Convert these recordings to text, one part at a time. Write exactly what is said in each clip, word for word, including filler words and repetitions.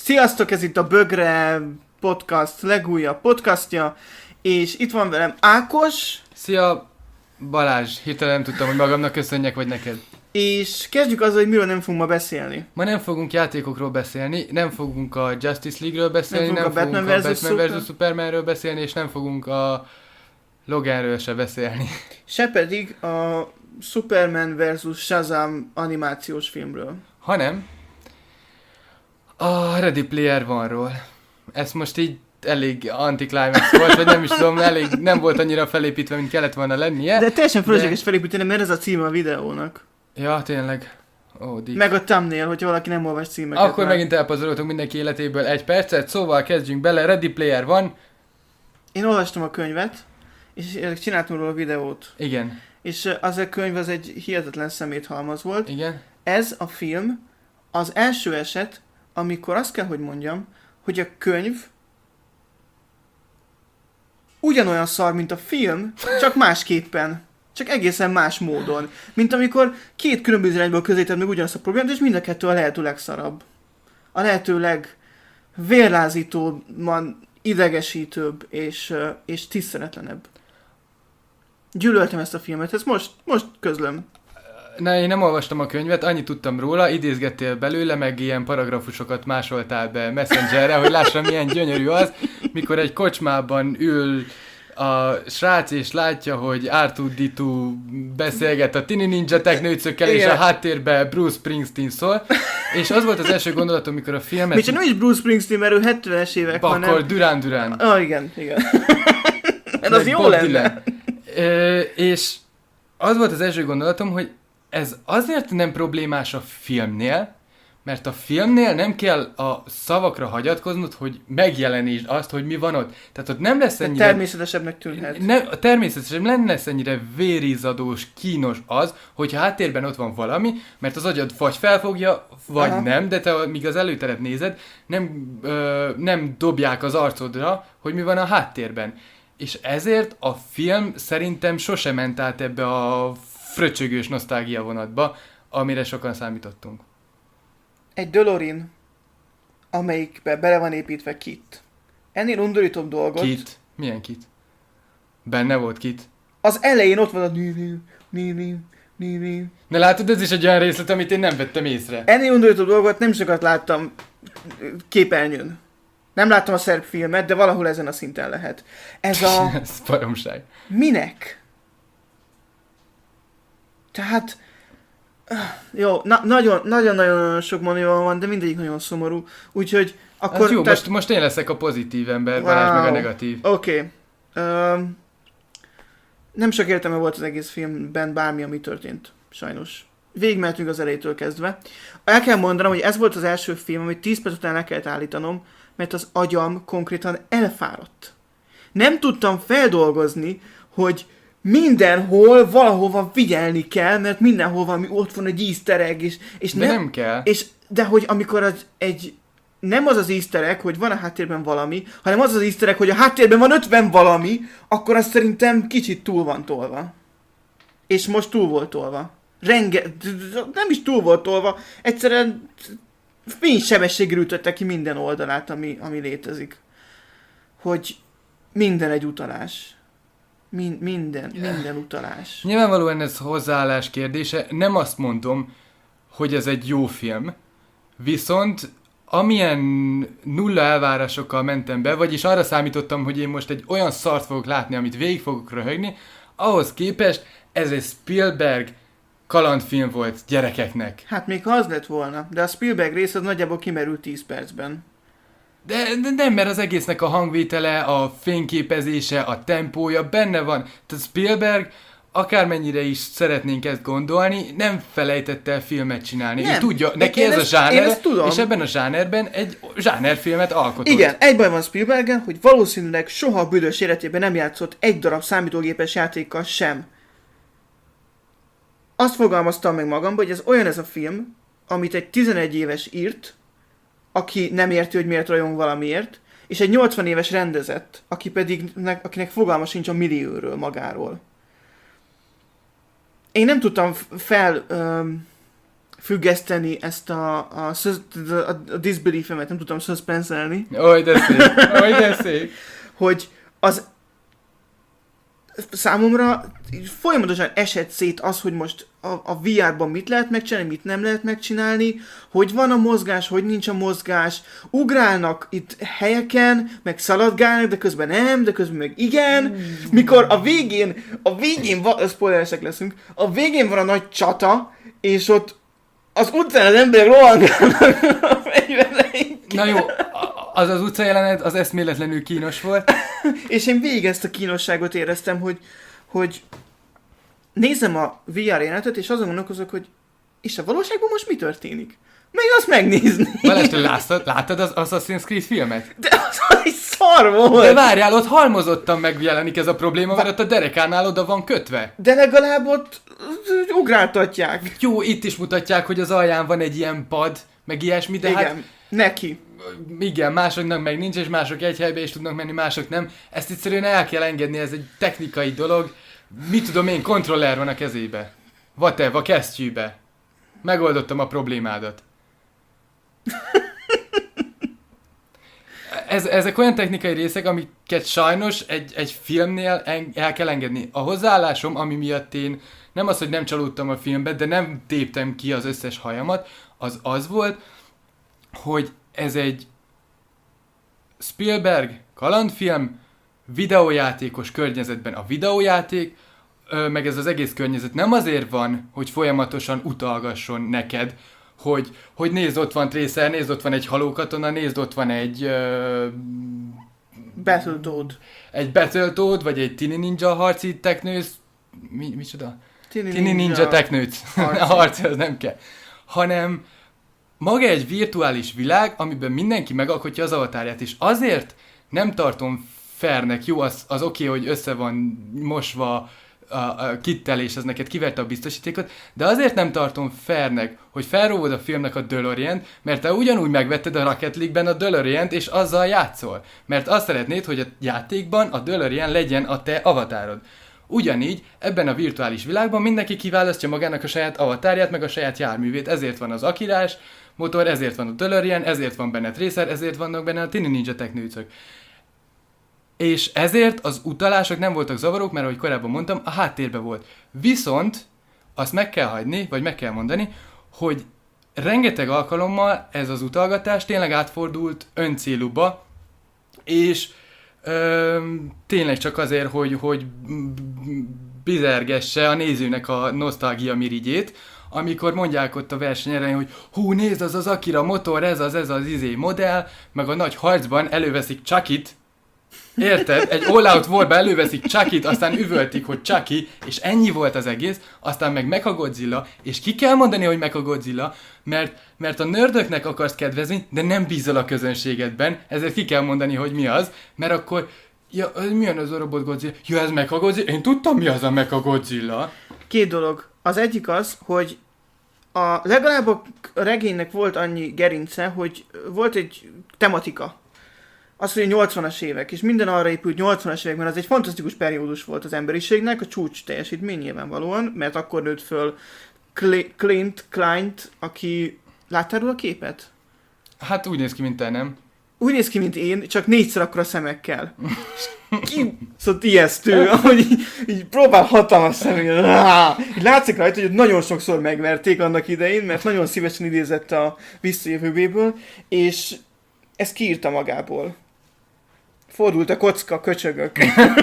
Sziasztok, ez itt a Bögre Podcast legújabb podcastja, és itt van velem Ákos. Szia, Balázs. Hirtelen nem tudtam, hogy magamnak köszönjek, vagy neked. És kezdjük azzal, hogy miről nem fogunk ma beszélni. Ma nem fogunk játékokról beszélni, nem fogunk a Justice League-ről beszélni, nem fogunk nem a Batman fogunk a versus. Batman versus. Supermanről beszélni, és nem fogunk a Loganről se beszélni. Se pedig a Superman versus. Shazam animációs filmről. Hanem a Ready Player One-ról. Ez most így elég anticlimax volt, vagy nem is tudom, elég nem volt annyira felépítve, mint kellett volna lennie. De teljesen fölösleges de... felépíteni, mert ez a címe a videónak. Ja, tényleg. Oh, meg a thumbnail, hogyha valaki nem olvas címeket. Akkor már. Megint elpazaroltunk mindenki életéből egy percet, szóval kezdjünk bele. Ready Player One. Én olvastam a könyvet, és csináltam róla a videót. Igen. És az a könyv az egy hihetetlen szeméthalmaz volt. Igen. Ez a film az első eset, amikor azt kell, hogy mondjam, hogy a könyv ugyanolyan szar, mint a film, csak másképpen. Csak egészen más módon. Mint amikor két különböző irányból közéted meg ugyanazt a problémát, és mind a kettő a lehető legszarabb. A lehető legvérlázítóbb, idegesítőbb és, és tiszteletlenebb. Gyűlöltem ezt a filmet, ezt most, most közlöm. Na, én nem olvastam a könyvet, annyit tudtam róla, idézgettél belőle, meg ilyen paragrafusokat másoltál be Messengerre, hogy lássam, milyen gyönyörű az, mikor egy kocsmában ül a srác, és látja, hogy er kettő dé kettő beszélget a Tini Ninja teknőcökkel, és a háttérben Bruce Springsteen szól, és az volt az első gondolatom, mikor a filmet... Még csak nem is Bruce Springsteen, mert ő hetvenes évek van, nem? Akkor Duran Duran. Ah, igen, igen. Ez az jó lenne. E, és az volt az első gondolatom, hogy ez azért nem problémás a filmnél, mert a filmnél nem kell a szavakra hagyatkoznod, hogy megjelenítsd azt, hogy mi van ott. Tehát ott nem lesz ennyire... Természetesebbnek tűnhet. Nem, természetesen nem lesz ennyire vérizadós, kínos az, hogyha háttérben ott van valami, mert az agyad vagy felfogja, vagy Aha. nem, de te, míg az előteret nézed, nem, ö, nem dobják az arcodra, hogy mi van a háttérben. És ezért a film szerintem sosem ment át ebbe a fröcsögős nosztalgia vonatba, amire sokan számítottunk. Egy DeLorean, amelyikbe bele van építve Kit. Ennél undorítóbb dolgot... Kit? Milyen Kit? Benne volt Kit? Az elején ott van a... Nini, Nini. Na látod, ez is egy olyan részlet, amit én nem vettem észre. Ennél undorítóbb dolgot nem sokat láttam képernyőn. Nem láttam a szerb filmet, de valahol ezen a szinten lehet. Ez a... ez baromság. Minek? Tehát... Jó, na, nagyon, nagyon-nagyon sok mondani van, de mindegyik nagyon szomorú. Úgyhogy akkor... jó, tehát... most, most én leszek a pozitív ember, wow. Balázs meg a negatív. Oké. Okay. Uh, nem sok értelme volt az egész filmben bármi, ami történt. Sajnos. Végigmentünk az elejétől kezdve. El kell mondanom, hogy ez volt az első film, amit tíz perc után le kellett állítanom, mert az agyam konkrétan elfáradt. Nem tudtam feldolgozni, hogy mindenhol valahova figyelni kell, mert mindenhol valami ott van egy easter egg, és, és de nem, nem kell. És, de hogy amikor az egy, nem az az easter egg, hogy van a háttérben valami, hanem az az easter egg, hogy a háttérben van ötven valami, akkor az szerintem kicsit túl van tolva. És most túl volt tolva. Renge, nem is túl volt tolva, egyszerűen fénysebességgel ütötte ki minden oldalát, ami, ami létezik. Hogy minden egy utalás. Min- minden, minden utalás. Nyilvánvalóan ez hozzáállás kérdése. Nem azt mondom, hogy ez egy jó film, viszont amilyen nulla elvárásokkal mentem be, vagyis arra számítottam, hogy én most egy olyan szart fogok látni, amit végig fogok röhögni, ahhoz képest ez egy Spielberg kalandfilm volt gyerekeknek. Hát még ha az lett volna, de a Spielberg rész az nagyjából kimerült tíz percben. De, de nem, mert az egésznek a hangvétele, a fényképezése, a tempója benne van. Tehát Spielberg, akármennyire is szeretnénk ezt gondolni, nem felejtette el filmet csinálni. Nem. Ő tudja, neki ez ezt, a zsáner, és ebben a zsánerben egy zsánerfilmet alkotott. Igen, egy baj van Spielbergen, hogy valószínűleg soha a büdös életében nem játszott egy darab számítógépes játékkal sem. Azt fogalmaztam meg magamban, hogy ez olyan ez a film, amit egy tizenegy éves írt, aki nem érti, hogy miért rajong valamiért, és egy nyolcvan éves rendezett, aki pedig, akinek fogalma sincs a millióról magáról. Én nem tudtam fel, öm, függeszteni ezt a, a, a, a disbelief-emet, nem tudom suspenselni. Oly de szép, oly de szép. Hogy az számomra folyamatosan esett szét az, hogy most a, a vé er-ban mit lehet megcsinálni, mit nem lehet megcsinálni, hogy van a mozgás, hogy nincs a mozgás, ugrálnak itt helyeken, meg szaladgálnak, de közben nem, de közben meg igen, mikor a végén, a végén van, spoileresek leszünk, a végén van a nagy csata, és ott az utcán az emberek rohangálnak a fegyvereink. Na jó, az az utca jelenet, az eszméletlenül kínos volt. És én végig ezt a kínosságot éreztem, hogy, hogy nézem a vé er jelenetet, és azon gondolkozok, hogy és a valóságban most mi történik? Meg azt megnézni. Balázs, te láttad, láttad az Assassin's Creed filmet? De az egy szar volt. De várjál, ott halmozottan megjelenik ez a probléma, mert ott a derekánál oda van kötve. De legalább ott ugráltatják. Jó, itt is mutatják, hogy az alján van egy ilyen pad, meg ilyesmi, de igen, hát... neki. Igen, másoknak meg nincs, és mások egy helybe is tudnak menni, mások nem. Ezt egyszerűen el kell engedni, ez egy technikai dolog. Mit tudom én, kontroller van a kezébe. Whatever, a kesztyűbe. Megoldottam a problémádat. Ez, ezek olyan technikai részek, amiket sajnos egy, egy filmnél en, el kell engedni. A hozzáállásom, ami miatt én nem az, hogy nem csalódtam a filmbe, de nem téptem ki az összes hajamat, az az volt, hogy ez egy Spielberg kalandfilm, videójátékos környezetben. A videójáték, meg ez az egész környezet nem azért van, hogy folyamatosan utalgasson neked, hogy, hogy nézd, ott van Tracer, nézd, ott van egy halókatona, nézd, ott van egy... Uh, Battletoad. Egy Battletoad, vagy egy Tini Ninja harci teknősz... Mi, micsoda? Tini, Tini Ninja, Ninja teknőc. A harci, az nem kell. Hanem maga egy virtuális világ, amiben mindenki megalkotja az avatárját, és azért nem tartom fairnek, jó, az, az oké, okay, hogy össze van mosva a, a kittel, és ez neked kiverte a biztosítékot, de azért nem tartom fairnek, hogy felróvod a filmnek a DeLorean-t, mert te ugyanúgy megvetted a Rocket League-ben a DeLorean-t, és azzal játszol. Mert azt szeretnéd, hogy a játékban a DeLorean legyen a te avatárod. Ugyanígy ebben a virtuális világban mindenki kiválasztja magának a saját avatárját, meg a saját járművét, ezért van az Akirás motor, ezért van a DeLorean, ezért van benne Tracer, ezért vannak benne a Tini Ninja teknőcök. És ezért az utalások nem voltak zavarók, mert ahogy korábban mondtam, a háttérben volt. Viszont azt meg kell hagyni, vagy meg kell mondani, hogy rengeteg alkalommal ez az utalgatás tényleg átfordult öncélúba, és ö, tényleg csak azért, hogy, hogy bizergesse a nézőnek a nosztalgia mirigyét, amikor mondják ott a verseny elején, hogy hú, nézd, az az Akira motor, ez az, ez az izé modell, meg a nagy harcban előveszik Chucky-t, érted? Egy all-out warban előveszik Chucky-t, aztán üvöltik, hogy Chucky, és ennyi volt az egész, aztán meg Mechagodzilla, és ki kell mondani, hogy Mechagodzilla, mert, mert a nördöknek akarsz kedvezni, de nem bízol a közönségedben, ezért ki kell mondani, hogy mi az, mert akkor, ja, milyen az a robot Godzilla? Ja, ez Mechagodzilla? Én tudtam, mi az a Mechagodzilla. Két dolog. Az egyik az, hogy a, legalább a regénynek volt annyi gerince, hogy volt egy tematika. Az, hogy a nyolcvanas évek, és minden arra épült nyolcvanas években, az egy fantasztikus periódus volt az emberiségnek, a csúcs teljesítmény nyilvánvalóan, mert akkor nőtt föl Clint Kleint, aki... Láttál róla a képet? Hát úgy néz ki, mint te, nem? Úgy néz ki, mint én, csak négyszer akkora szemekkel. Ki... Szóval ijesztő, ahogy így, így próbál hatalmas szemekkel. Látszik rajta, hogy nagyon sokszor megverték annak idején, mert nagyon szívesen idézett a visszajövőbéből, és ezt kiírta magából. Fordult a kocka, köcsögök.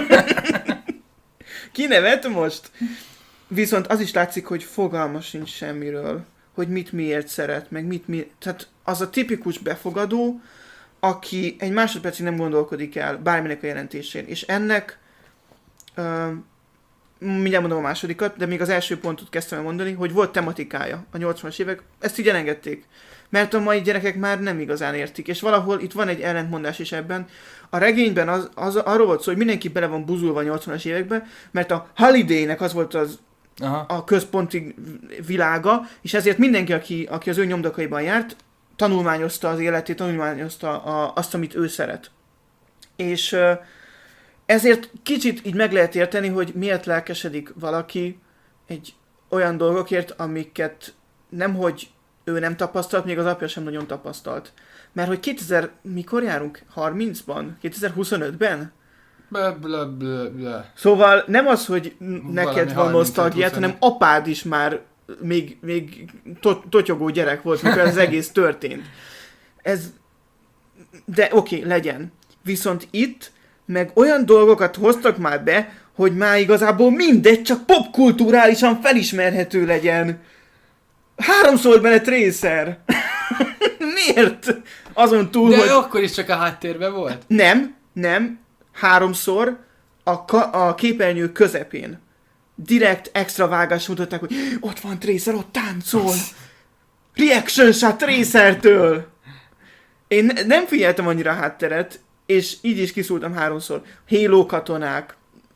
Ki nevet most? Viszont az is látszik, hogy fogalma sincs semmiről, hogy mit miért szeret, meg mit mi... Tehát az a tipikus befogadó, aki egy másodpercig nem gondolkodik el bárminek a jelentésén. És ennek, uh, mindjárt mondom a másodikat, de még az első pontot kezdtem mondani, hogy volt tematikája a nyolcvanas évek, ezt így elengedték. Mert a mai gyerekek már nem igazán értik, és valahol itt van egy ellentmondás is ebben. A regényben az, az, arról volt szó, hogy mindenki bele van buzulva a nyolcvanas évekbe, mert a Halliday-nek az volt az Aha. a központi világa, és ezért mindenki, aki, aki az ő nyomdokaiban járt, tanulmányozta az életét, tanulmányozta a, azt, amit ő szeret. És ezért kicsit így meg lehet érteni, hogy miért lelkesedik valaki egy olyan dolgokért, amiket nemhogy ő nem tapasztalt, még az apja sem nagyon tapasztalt. Mert hogy kétezer, mikor járunk? harmincban? kétezer-huszonötben? Bla, bla, bla, bla. Szóval nem az, hogy neked van harminc, nosztalgiát, huszonöt. hanem apád is már még, még to- totyogó gyerek volt, mikor ez egész történt. Ez... De oké, okay, legyen. Viszont itt meg olyan dolgokat hoztak már be, hogy már igazából mindegy, csak popkulturálisan felismerhető legyen. Háromszor bele Tracer. Miért? Azon túl, De hogy... akkor is csak a háttérben volt? Nem, nem. Háromszor a, ka- a képernyő közepén. Direkt extra vágás mutatták, hogy ott van Tracer, ott táncol. Reaction shot Tracertől. Én ne- nem figyeltem annyira a hátteret, és így is kiszúrtam háromszor. Halo katonák.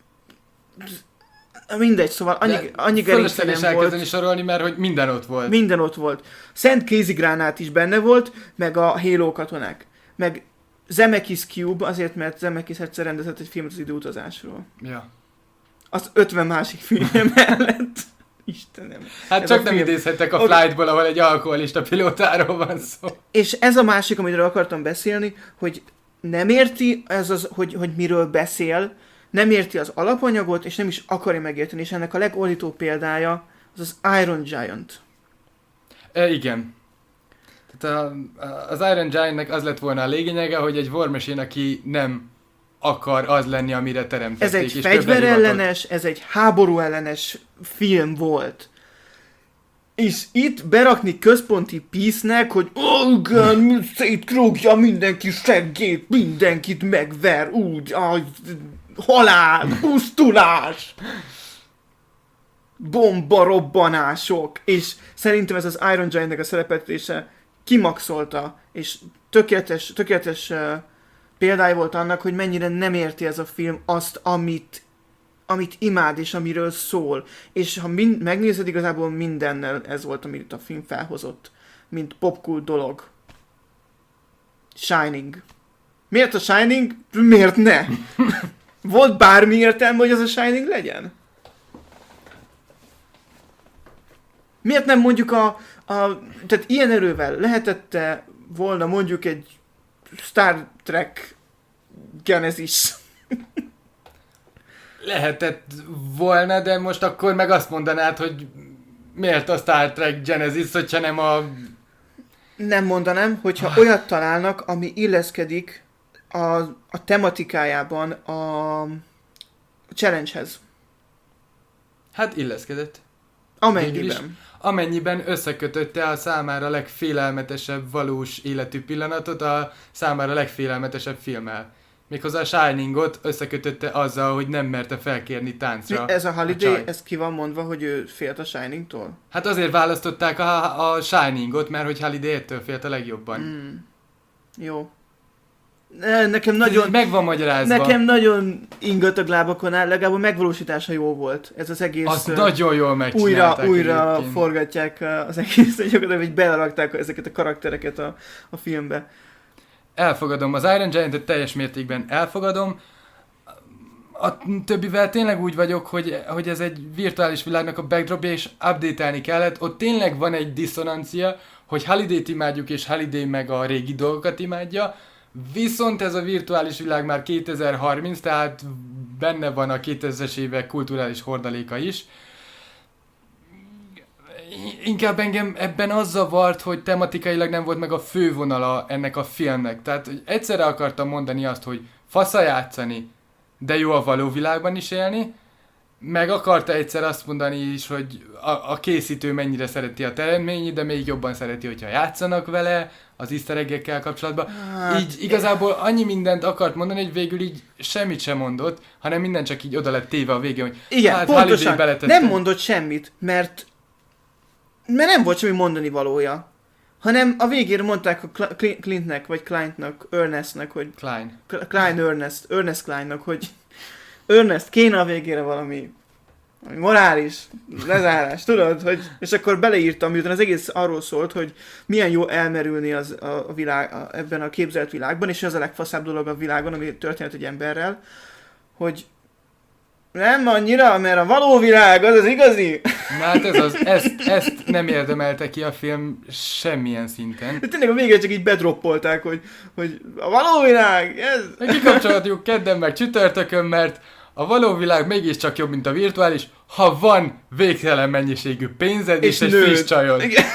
Mindegy, szóval annyi, De annyi fölösleges gerince nem elkezdeni volt. sorolni, mert hogy minden ott volt. Minden ott volt. Szent kézigránát is benne volt, meg a Halo katonák. Meg Zemeckis Cube, azért, mert Zemeckis egyszer rendezett egy filmet az időutazásról. Ja. Az ötven másik film mellett. Istenem. Hát Ez csak a nem film. idézhettek a Oké. Flightból, ahol egy alkoholista pilótáról van szó. És ez a másik, amiről akartam beszélni, hogy nem érti ez az, hogy, hogy miről beszél, nem érti az alapanyagot, és nem is akarja megérteni, és ennek a legordító példája az az Iron Giant. E, igen. Tehát a, a, az Iron Giantnek az lett volna a lényege, hogy egy War Machine, aki nem akar az lenni, amire teremtették. Ez egy és fegyverellenes, ez egy háború ellenes film volt. És itt berakni központi pisznek, hogy oh, igen, szétkrúgja mindenki seggét, mindenkit megver, úgy, aj, halál, pusztulás, bombarobbanások. És szerintem ez az Iron Giant-nek a szerepeltetése kimaxolta, és tökéletes, tökéletes uh, példája volt annak, hogy mennyire nem érti ez a film azt, amit amit imád és amiről szól. És ha mind, megnézed, igazából mindennel ez volt, amit a film felhozott, mint popkult dolog. Shining. Miért a Shining? Miért ne? Volt bármi értelme, hogy ez a Shining legyen? Miért nem mondjuk a, a tehát ilyen erővel lehetette volna mondjuk egy Star Trek Genesis. Lehetett volna, de most akkor meg azt mondanád, hogy miért a Star Trek Genesis, hogyha nem a... Nem mondanám, hogyha olyat találnak, ami illeszkedik a, a tematikájában a challenge-hez. Hát illeszkedett. Végül is, Amennyiben. amennyiben összekötötte a számára legfélelmetesebb valós életű pillanatot a számára legfélelmetesebb filmmel. Méghozzá a Shiningot összekötötte azzal, hogy nem merte felkérni táncra. Ez a Holiday, a csaj. ez ki van mondva, hogy ő félt a Shiningtól? Hát azért választották a, a Shiningot, mert hogy Holiday ettől félt a legjobban. Mm. Jó. Ne, Nekem nagyon... Meg van magyarázva. Nekem nagyon ingatag lábakon áll, legalább a megvalósítása jó volt. Ez az egész... Azt uh, nagyon jól újra, megcsinálták. újra egyébként. forgatják uh, az egész, gyakorlatilag, hogy belerakták ezeket a karaktereket a, a filmbe. Elfogadom. Az Iron Giant-et teljes mértékben elfogadom. A többivel tényleg úgy vagyok, hogy, hogy ez egy virtuális világnak a backdropja, és update-elni kellett. Ott tényleg van egy diszonancia, hogy Holiday-t imádjuk, és Holiday meg a régi dolgokat imádja. Viszont ez a virtuális világ már kétezer-harminc, tehát benne van a kétezres évek kulturális hordaléka is. Inkább engem ebben az zavart, hogy tematikailag nem volt meg a fővonala ennek a filmnek. Tehát hogy egyszerre akartam mondani azt, hogy fasza játszani, de jó a való világban is élni, meg akarta egyszer azt mondani is, hogy a, a készítő mennyire szereti a teremtményét, de még jobban szereti, hogyha játszanak vele az easter egg-ekkel kapcsolatban. Hát, így igazából annyi mindent akart mondani, hogy végül így semmit sem mondott, hanem minden csak így oda lett téve a végén, hogy Igen, hát pontosan. Holiday beletette. Nem mondott semmit, mert mert nem volt semmi mondani valója. Hanem a végére mondták a Cl- Clintnek, vagy Clintnak, Ernestnek, hogy Klein. Klein Ernest, Ernest Kleinnak, hogy Ernest, kéne a végére valami, valami morális lezárás, tudod? Hogy, és akkor beleírtam, miután az egész arról szólt, hogy milyen jó elmerülni az, a, a világ, a, ebben a képzelt világban, és ez a legfaszább dolog a világon, ami történt egy emberrel, hogy Nem annyira, mert a való világ az az igazi. Na hát ez az, ezt, ezt nem érdemelte ki a film semmilyen szinten. De tényleg a végén csak így bedroppolták, hogy, hogy a való világ, ez... Kikapcsolhatjuk kedden meg csütörtökön, mert a való világ mégiscsak jobb, mint a virtuális, ha van végtelen mennyiségű pénzed és, és egy friss csajod. Igen.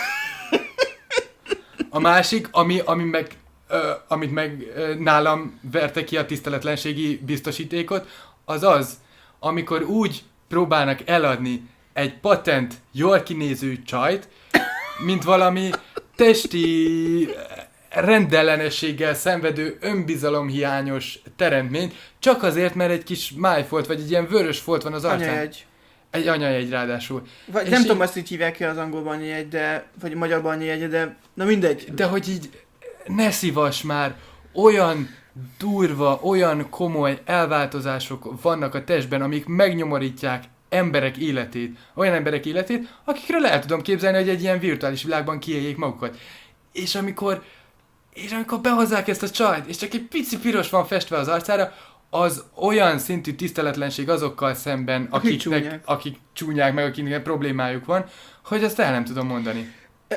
A másik, ami, ami meg, ö, amit meg ö, nálam verte ki a tiszteletlenségi biztosítékot, az az, amikor úgy próbálnak eladni egy patent, jól kinéző csajt, mint valami testi rendellenességgel szenvedő, önbizalomhiányos teremtményt, csak azért, mert egy kis májfolt, vagy egy ilyen vörös folt van az arcán. Anyajegy. Egy anyajegy ráadásul. Vagy és nem így, tudom, azt így hívják ki az angolban anyajegy, de, vagy a magyarban anyajegy, de na mindegy. De hogy így ne szívass már, olyan durva, olyan komoly elváltozások vannak a testben, amik megnyomorítják emberek életét, olyan emberek életét, akikről el tudom képzelni, hogy egy ilyen virtuális világban kiéljék magukat. És amikor, és amikor behozzák ezt a csajt, és csak egy pici piros van festve az arcára, az olyan szintű tiszteletlenség azokkal szemben, akiknek, csúnyák. akik csúnyák, meg akiknek problémájuk van, hogy azt el nem tudom mondani.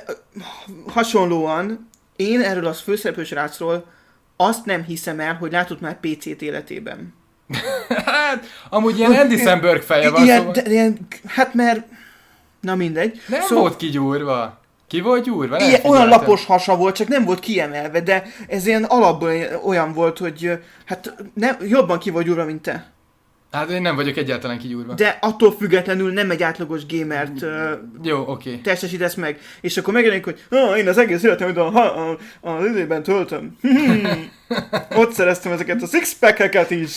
Hasonlóan, én erről az főszereplős rácról azt nem hiszem el, hogy látott már pé cét életében. Hát, amúgy ilyen Andy Samberg feje van, ilyen, szóval... de, ilyen, hát mert, na mindegy. Nem szóval, volt kigyúrva. Ki volt gyúrva? Nem ilyen, olyan figyeltem. lapos hasa volt, csak nem volt kiemelve, de ez ilyen alapból olyan volt, hogy hát nem, jobban ki volt gyúrva, mint te. Hát én nem vagyok egyáltalán kigyúrva. De attól függetlenül nem egy átlagos gamert uh, Jó, oké. Okay. testesítesz meg. És akkor megjelenik, hogy ah, én az egész életemet a, a, a, az időben töltöm. Ott szereztem ezeket a six-pack-eket is.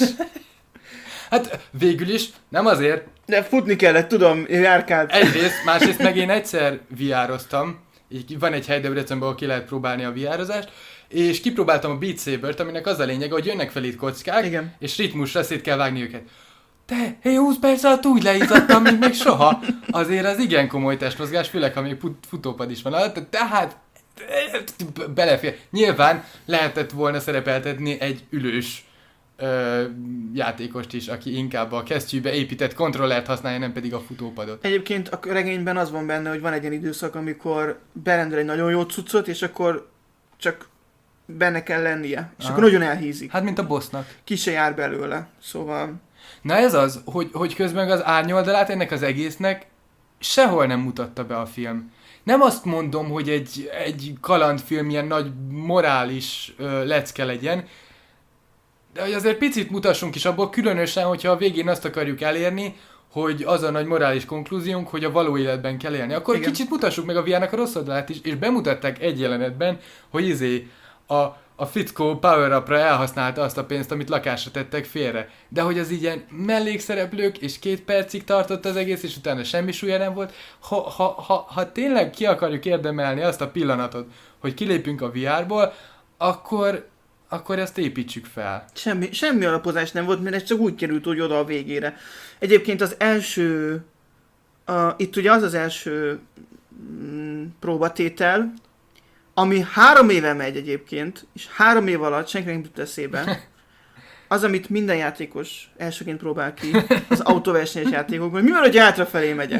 Hát végül is, nem azért. De futni kellett, tudom, járkált. Egyrészt, másrészt meg én egyszer vé er-oztam. Így van egy hely Debrecenben, ahol ki lehet próbálni a vé er-ozást. És kipróbáltam a Beat Sabert, aminek az a lényege, hogy jönnek fel itt kockák, igen. És ritmusra szét kell vágni őket. De én húsz perc alatt úgy leizzadtam, mint még soha. Azért az igen komoly testmozgás, főleg ha még futópad is van alatt, tehát belefér. Nyilván lehetett volna szerepeltetni egy ülős ö, játékost is, aki inkább a kesztyűbe épített kontrollert használja, nem pedig a futópadot. Egyébként a regényben az van benne, hogy van egy ilyen időszak, amikor berendel egy nagyon jó cuccot, és akkor csak benne kell lennie. És aha. Akkor nagyon elhízik. Hát, mint a bossnak. Ki se jár belőle. Szóval... Na ez az, hogy, hogy közben az árnyoldalát ennek az egésznek sehol nem mutatta be a film. Nem azt mondom, hogy egy, egy kalandfilm ilyen nagy morális ö, lecke legyen, de hogy azért picit mutassunk is abból, különösen, hogyha a végén azt akarjuk elérni, hogy az a nagy morális konklúziónk, hogy a való életben kell élni. Akkor igen. Kicsit mutassuk meg a vé er-nek a rossz oldalát is, és bemutatták egy jelenetben, hogy izé a, a fickó power-upra elhasználta azt a pénzt, amit lakásra tettek félre. De hogy az ilyen mellékszereplők, és két percig tartott az egész, és utána semmi súlya nem volt. Ha, ha, ha, ha tényleg ki akarjuk érdemelni azt a pillanatot, hogy kilépünk a vé er-ból, akkor... akkor ezt építsük fel. Semmi, semmi alapozás nem volt, mert ez csak úgy került úgy oda a végére. Egyébként az első, a, itt ugye az az első mm, próbatétel, ami három éve megy egyébként, és három év alatt senki nem jut eszébe. Az, amit minden játékos elsőként próbál ki, az autóversenyes játékokban. Mi van, hogy hátrafelé megyek?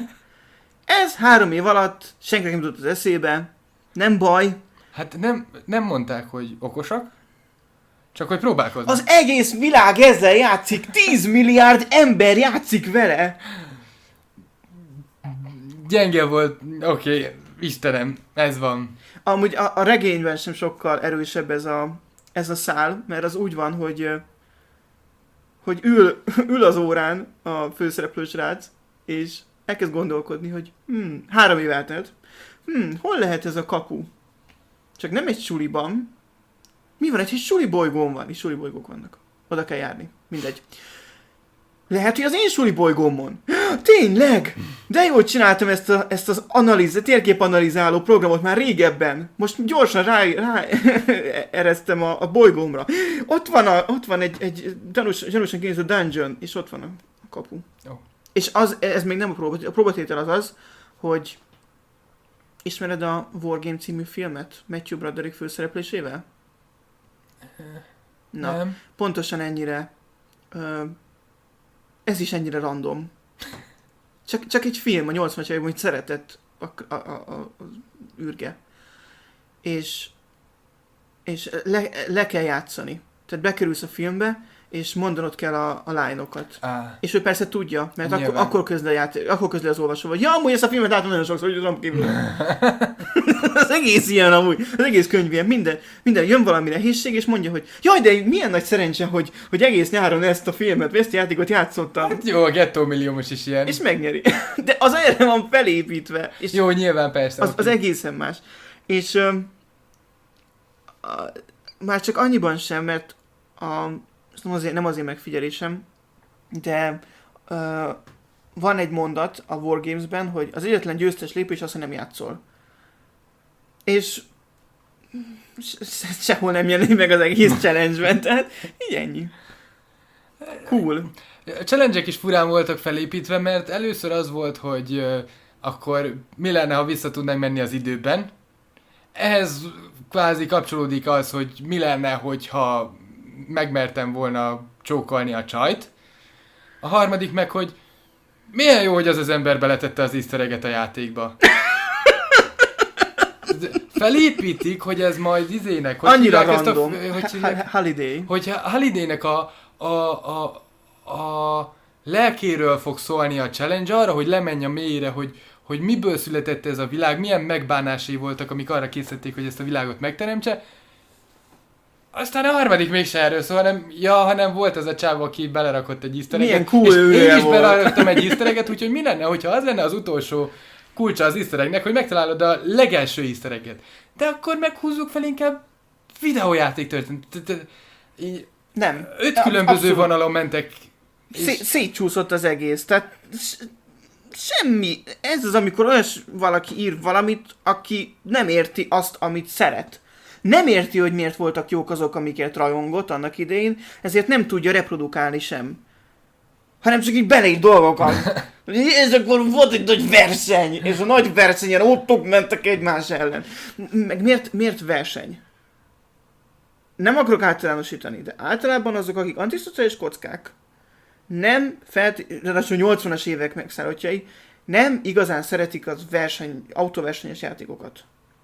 Ez három év alatt senki nem jutott az eszébe. Nem baj. Hát nem, nem mondták, hogy okosak, csak hogy próbálkoznak. Az egész világ ezzel játszik, tíz milliárd ember játszik vele. Gyenge volt, oké, okay, Istenem, ez van. Amúgy a, a regényben sem sokkal erősebb ez a, ez a szál, mert az úgy van, hogy, hogy ül, ül az órán a főszereplős srác, és elkezd gondolkodni, hogy hm, három év eltelt, hm, hol lehet ez a kapu? Csak nem egy suliban. Mi van? Egy, egy suli bolygón van. És suli bolygók vannak. Oda kell járni. Mindegy. Lehet, hogy az én suli bolygómon. Tényleg! De jól csináltam ezt, a, ezt az analiz, térképanalizáló programot már régebben. Most gyorsan rá, rá ereztem a, a bolygómra. Ott van, a, ott van egy, egy gyanús, gyanúsan kinéző dungeon, és ott van a, a kapu. Oh. És az, ez még nem a próbatétel. A próbatétel az az, hogy ismered a Wargame című filmet? Matthew Broderick főszereplésével? Na, nem. Pontosan ennyire ö, ez is ennyire random. Csak, csak egy film a nyolcvanas években, hogy szeretett a, a, a, a, az űrge. És, és le, le kell játszani. Tehát bekerülsz a filmbe, és mondanod kell a, a line-okat. Ah. És ő persze tudja, mert Nyilván. akkor, akkor, közli a játék, akkor közli az olvasóval. Ja, amúgy ezt a filmet látom nagyon sokszor, hogy tudom kívül. Az egész ilyen amúgy, az egész könyv ilyen, minden, minden jön valami nehézség, és mondja, hogy jaj, de milyen nagy szerencse, hogy, hogy egész nyáron ezt a filmet, vagy ezt a játékot játszottam. Hát jó, a Gettó milliómos is ilyen. És megnyeri. De az erre van felépítve. És Jó, nyilván persze. az, az egészen más. És öm, a, már csak annyiban sem, mert a, nem azért, nem azért megfigyelésem, de ö, van egy mondat a Wargamesben, hogy az egyetlen győztes lépés az, ha nem játszol. És se, sehol nem jelenik meg az egész challenge-ben, tehát így ennyi. Cool. A challenge-ek is furán voltak felépítve, mert először az volt, hogy uh, akkor mi lenne, ha vissza tudnánk menni az időben. Ehhez kvázi kapcsolódik az, hogy mi lenne, hogyha megmertem volna csókolni a csajt. A harmadik meg, hogy milyen jó, hogy az az ember beletette az easter egget a játékba. Felépítik, hogy ez majd izének, hogy annyira hívják random. Ezt a, hogy Ha- hívják? Holiday. Hogy Halidaynek a, a, a, a lelkéről fog szólni a challenge arra, hogy lemenj a mélyre, hogy, hogy miből született ez a világ, milyen megbánásai voltak, amik arra készítették, hogy ezt a világot megteremtse. Aztán a harmadik mégse erről szól, hanem, ja, hanem volt ez a csáv, aki belerakott egy easter egget. Milyen cool és őrje én is volt. beleraktam egy easter egget, úgyhogy mi lenne, hogyha az lenne az utolsó kulcsa az easter eggnek, hogy megtalálod a legelső easter egget. De akkor meghúzzuk fel inkább videójáték történt. Így Nem. öt A- különböző abszolút. vonalon mentek. Szé- szétcsúszott az egész, tehát s- semmi. Ez az, amikor olyas valaki ír valamit, aki nem érti azt, amit szeret. Nem érti, hogy miért voltak jók azok, amiket rajongott annak idején, ezért nem tudja reprodukálni sem. Hanem csak így beleír dolgokat. És akkor volt egy nagy verseny, és a nagy versenyen ottok mentek egymás ellen. Meg miért, miért verseny? Nem akarok általánosítani, de általában azok, akik antiszociális kockák, nem feltétlenül nyolcvanas évek megszállottjai, nem igazán szeretik az verseny, autóversenyes játékokat.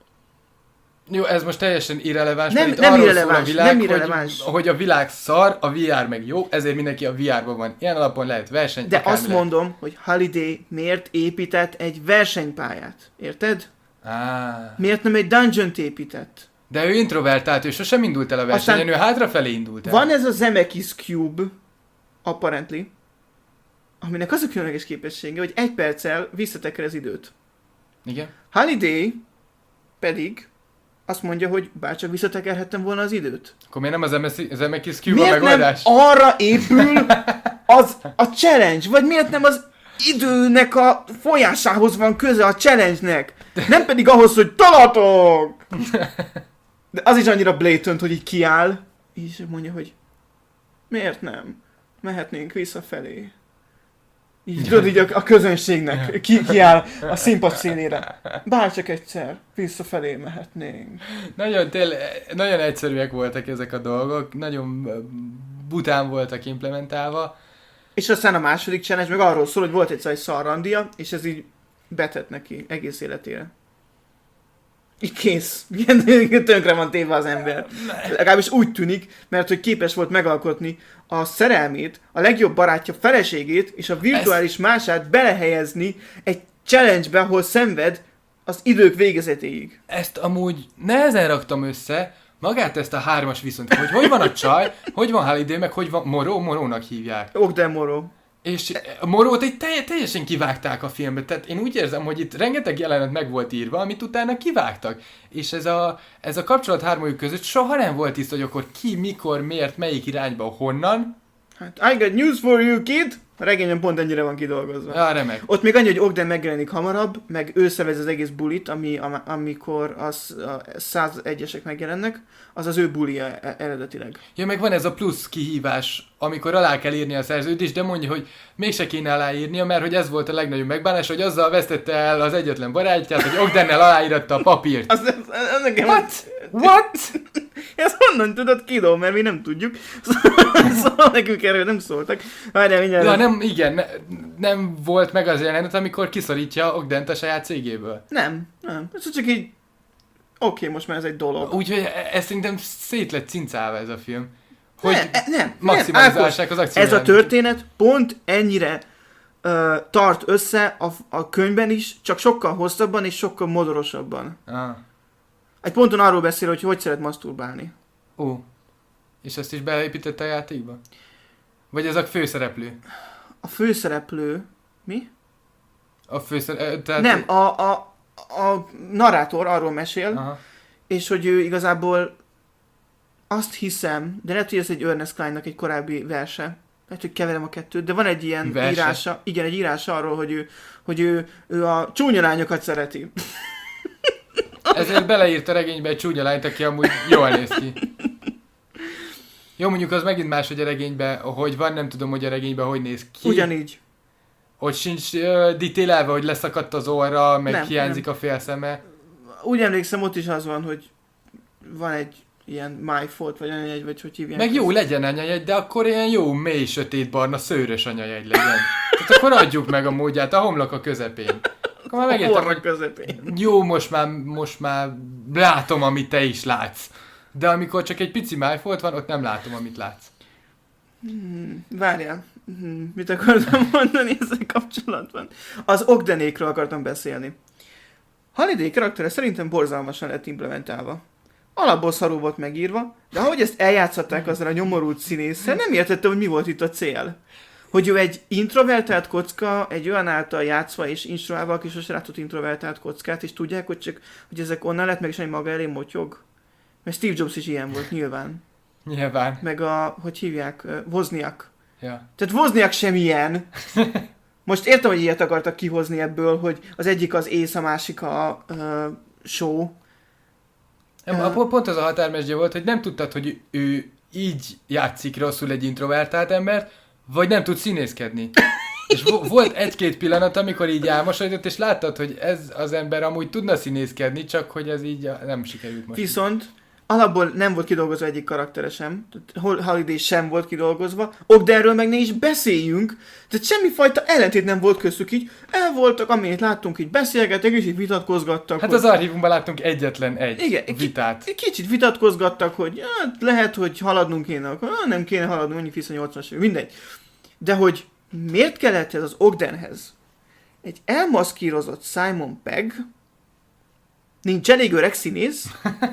Jó, ez most teljesen irreleváns, Nem- mert itt nem arról irreleváns, szól a világ, nem hogy, irreleváns. hogy a világ szar, a vé er meg jó, ezért mindenki a vé er-ban van. Ilyen alapon lehet verseny, De akármi azt lehet. mondom, hogy Holiday miért épített egy versenypályát. Érted? Á, Miért nem egy dungeont épített? de ő introvertált, ő sosem indult el a versenyen, Aztán ő hátrafelé indult el. Van ez a Zemeckis Cube, apparently, aminek az a különleges képessége, hogy egy perccel visszateker az időt. Igen? Holiday pedig azt mondja, hogy bárcsak visszatekerhettem volna az időt. Akkor miért nem az em es i- Zemeckis Cube a Miért nem megoldás? arra épül az a challenge? Vagy miért nem az időnek a folyásához van köze a challenge-nek? Nem pedig ahhoz, hogy talatok! De az is annyira blatant, hogy így kiáll, és mondja, hogy miért nem? Mehetnénk visszafelé. Így tudod, így a, a közönségnek ki, kiáll a színpad színére. Bárcsak egyszer visszafelé mehetnénk. Nagyon, tényleg, nagyon egyszerűek voltak ezek a dolgok, nagyon ö, bután voltak implementálva. És aztán a második challenge meg arról szól, hogy volt egyszer egy szarrandia, és ez így betett neki egész életére. Így kész. Ilyen tönkre van téve az ember. Legalábbis úgy tűnik, mert hogy képes volt megalkotni a szerelmét, a legjobb barátja feleségét, és a virtuális mását belehelyezni egy challenge-be, ahol szenved az idők végezetéig. Ezt amúgy nehezen raktam össze, magát ezt a hármas viszont, hogy hogy van a csaj, hogy van Holiday, meg hogy van Moró, Morónak hívják. Ogden Morrow. És a Morót egy telj- teljesen kivágták a filmbe, tehát én úgy érzem, hogy itt rengeteg jelenet meg volt írva, amit utána kivágtak. És ez a, ez a kapcsolat hármójuk között soha nem volt tiszta, hogy akkor ki, mikor, miért, melyik irányba, honnan. Hát, I got news for you, kid! A regényben pont ennyire van kidolgozva. Ja, remek. Ott még annyi, hogy Ogden megjelenik hamarabb, meg ő szervez az egész bulit, ami, am, amikor az, a százegyesek megjelennek, az az ő bulia e- eredetileg. Ja, meg van ez a plusz kihívás, amikor alá kell írni a szerződést, de mondja, hogy mégse kéne aláírnia, mert hogy ez volt a legnagyobb megbánás, hogy azzal vesztette el az egyetlen barátját, hogy Ogdennel aláíratta a papírt. Az, az, az nekem... What? What? Ezt honnan tudod, Kido, mert mi nem tudjuk. szóval nekünk erről nem szóltak. Várjál, mindjárt. Ja, nem, igen, ne, nem volt meg az jelenet, amikor kiszorítja Ogdent a saját cégéből. Nem, nem. Ez csak így... Oké, okay, most már ez egy dolog. Úgyhogy e- ez szerintem szét lett cincálva ez a film. Hogy nem, e- nem, maximalizálják az akciót. Ez a történet pont ennyire uh, tart össze a, a könyvben is, csak sokkal hosszabban és sokkal modorosabban. Ah. Egy ponton arról beszél, hogy hogy szeret maszturbálni. Ó. És ezt is beépítette a játékba? Vagy ez a főszereplő? A főszereplő... Mi? A főszereplő... Tehát... Nem, a, a, a narrátor arról mesél, Aha. és hogy ő igazából azt hiszem, de lehet, hogy ez egy Ernest Clinenak egy korábbi verse. Lehet, hogy keverem a kettőt, de van egy ilyen Verse? írása, igen, egy írása arról, hogy ő, hogy ő, ő a csúnya lányokat szereti. Ezért beleírt a regénybe egy csúnya lányt, aki amúgy jól néz ki. Jó, mondjuk az megint más, hogy a regényben, hogy van, nem tudom, hogy a regényben hogy néz ki. Ugyanígy. Hogy sincs uh, ditélelve, hogy leszakadt az orra, meg Nem, hiányzik nem. a félszeme. Úgy emlékszem, ott is az van, hogy van egy ilyen my fault, vagy anyajegy, vagy hogy hívják. Meg jó, ezt. legyen anyajegy, de akkor ilyen jó, mély, sötétbarna, szőrös anyajegy legyen. Tehát akkor adjuk meg a módját, a homlok a közepén. Akkor már megértem, hogy közepén. jó, most már, most már látom, amit te is látsz. De amikor csak egy pici májfolt van, ott nem látom, amit látsz. Hmm, várjál. Hmm, mit akartam mondani ezzel kapcsolatban? Az Ogdenékről akartam beszélni. Holiday karaktere szerintem borzalmasan lett implementálva. Alapból szarul volt megírva, de ahogy ezt eljátszották azzal a nyomorult színésszel, nem értettem, hogy mi volt itt a cél. Hogy ő egy introvertált kocka, egy olyan által játszva és instruálva, aki sose látott introvertált kockát, és tudják, hogy csak, hogy ezek onnan lett meg, és egy maga elé motyog. Mert Steve Jobs is ilyen volt, nyilván. Nyilván. Meg a, hogy hívják, uh, Wozniak. Ja. Tehát Wozniak sem ilyen. Most értem, hogy ilyet akartak kihozni ebből, hogy az egyik az ész, a másik a uh, show. Nem, Ja. a pont az a határmesdje volt, hogy nem tudtad, hogy ő így játszik rosszul egy introvertált embert, vagy nem tud színészkedni. És vo- volt egy-két pillanat, amikor így elmosolyodott, és láttad, hogy ez az ember amúgy tudna színészkedni, csak hogy ez így nem sikerült most. Viszont alapból nem volt kidolgozva egyik karaktere sem. Tehát Holiday sem volt kidolgozva. Ogdenről meg ne is beszéljünk. Tehát semmifajta ellentét nem volt köztük így. El voltak, amit láttunk, így beszélgettek, és így vitatkozgattak. Hát hogy... az archívumban láttunk egyetlen egy Igen, egy vitát. Egy kicsit vitatkozgattak, hogy ja, lehet, hogy haladnunk kéne, akkor ah, nem kéne haladnunk, mondjuk vissza nyolcvanas, mindegy. De hogy miért kellett ez az Ogdenhez egy elmaszkírozott Simon Pegg, nincs elég öreg színész,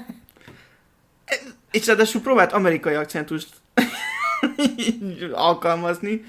és ráadásul próbált amerikai akcentust alkalmazni.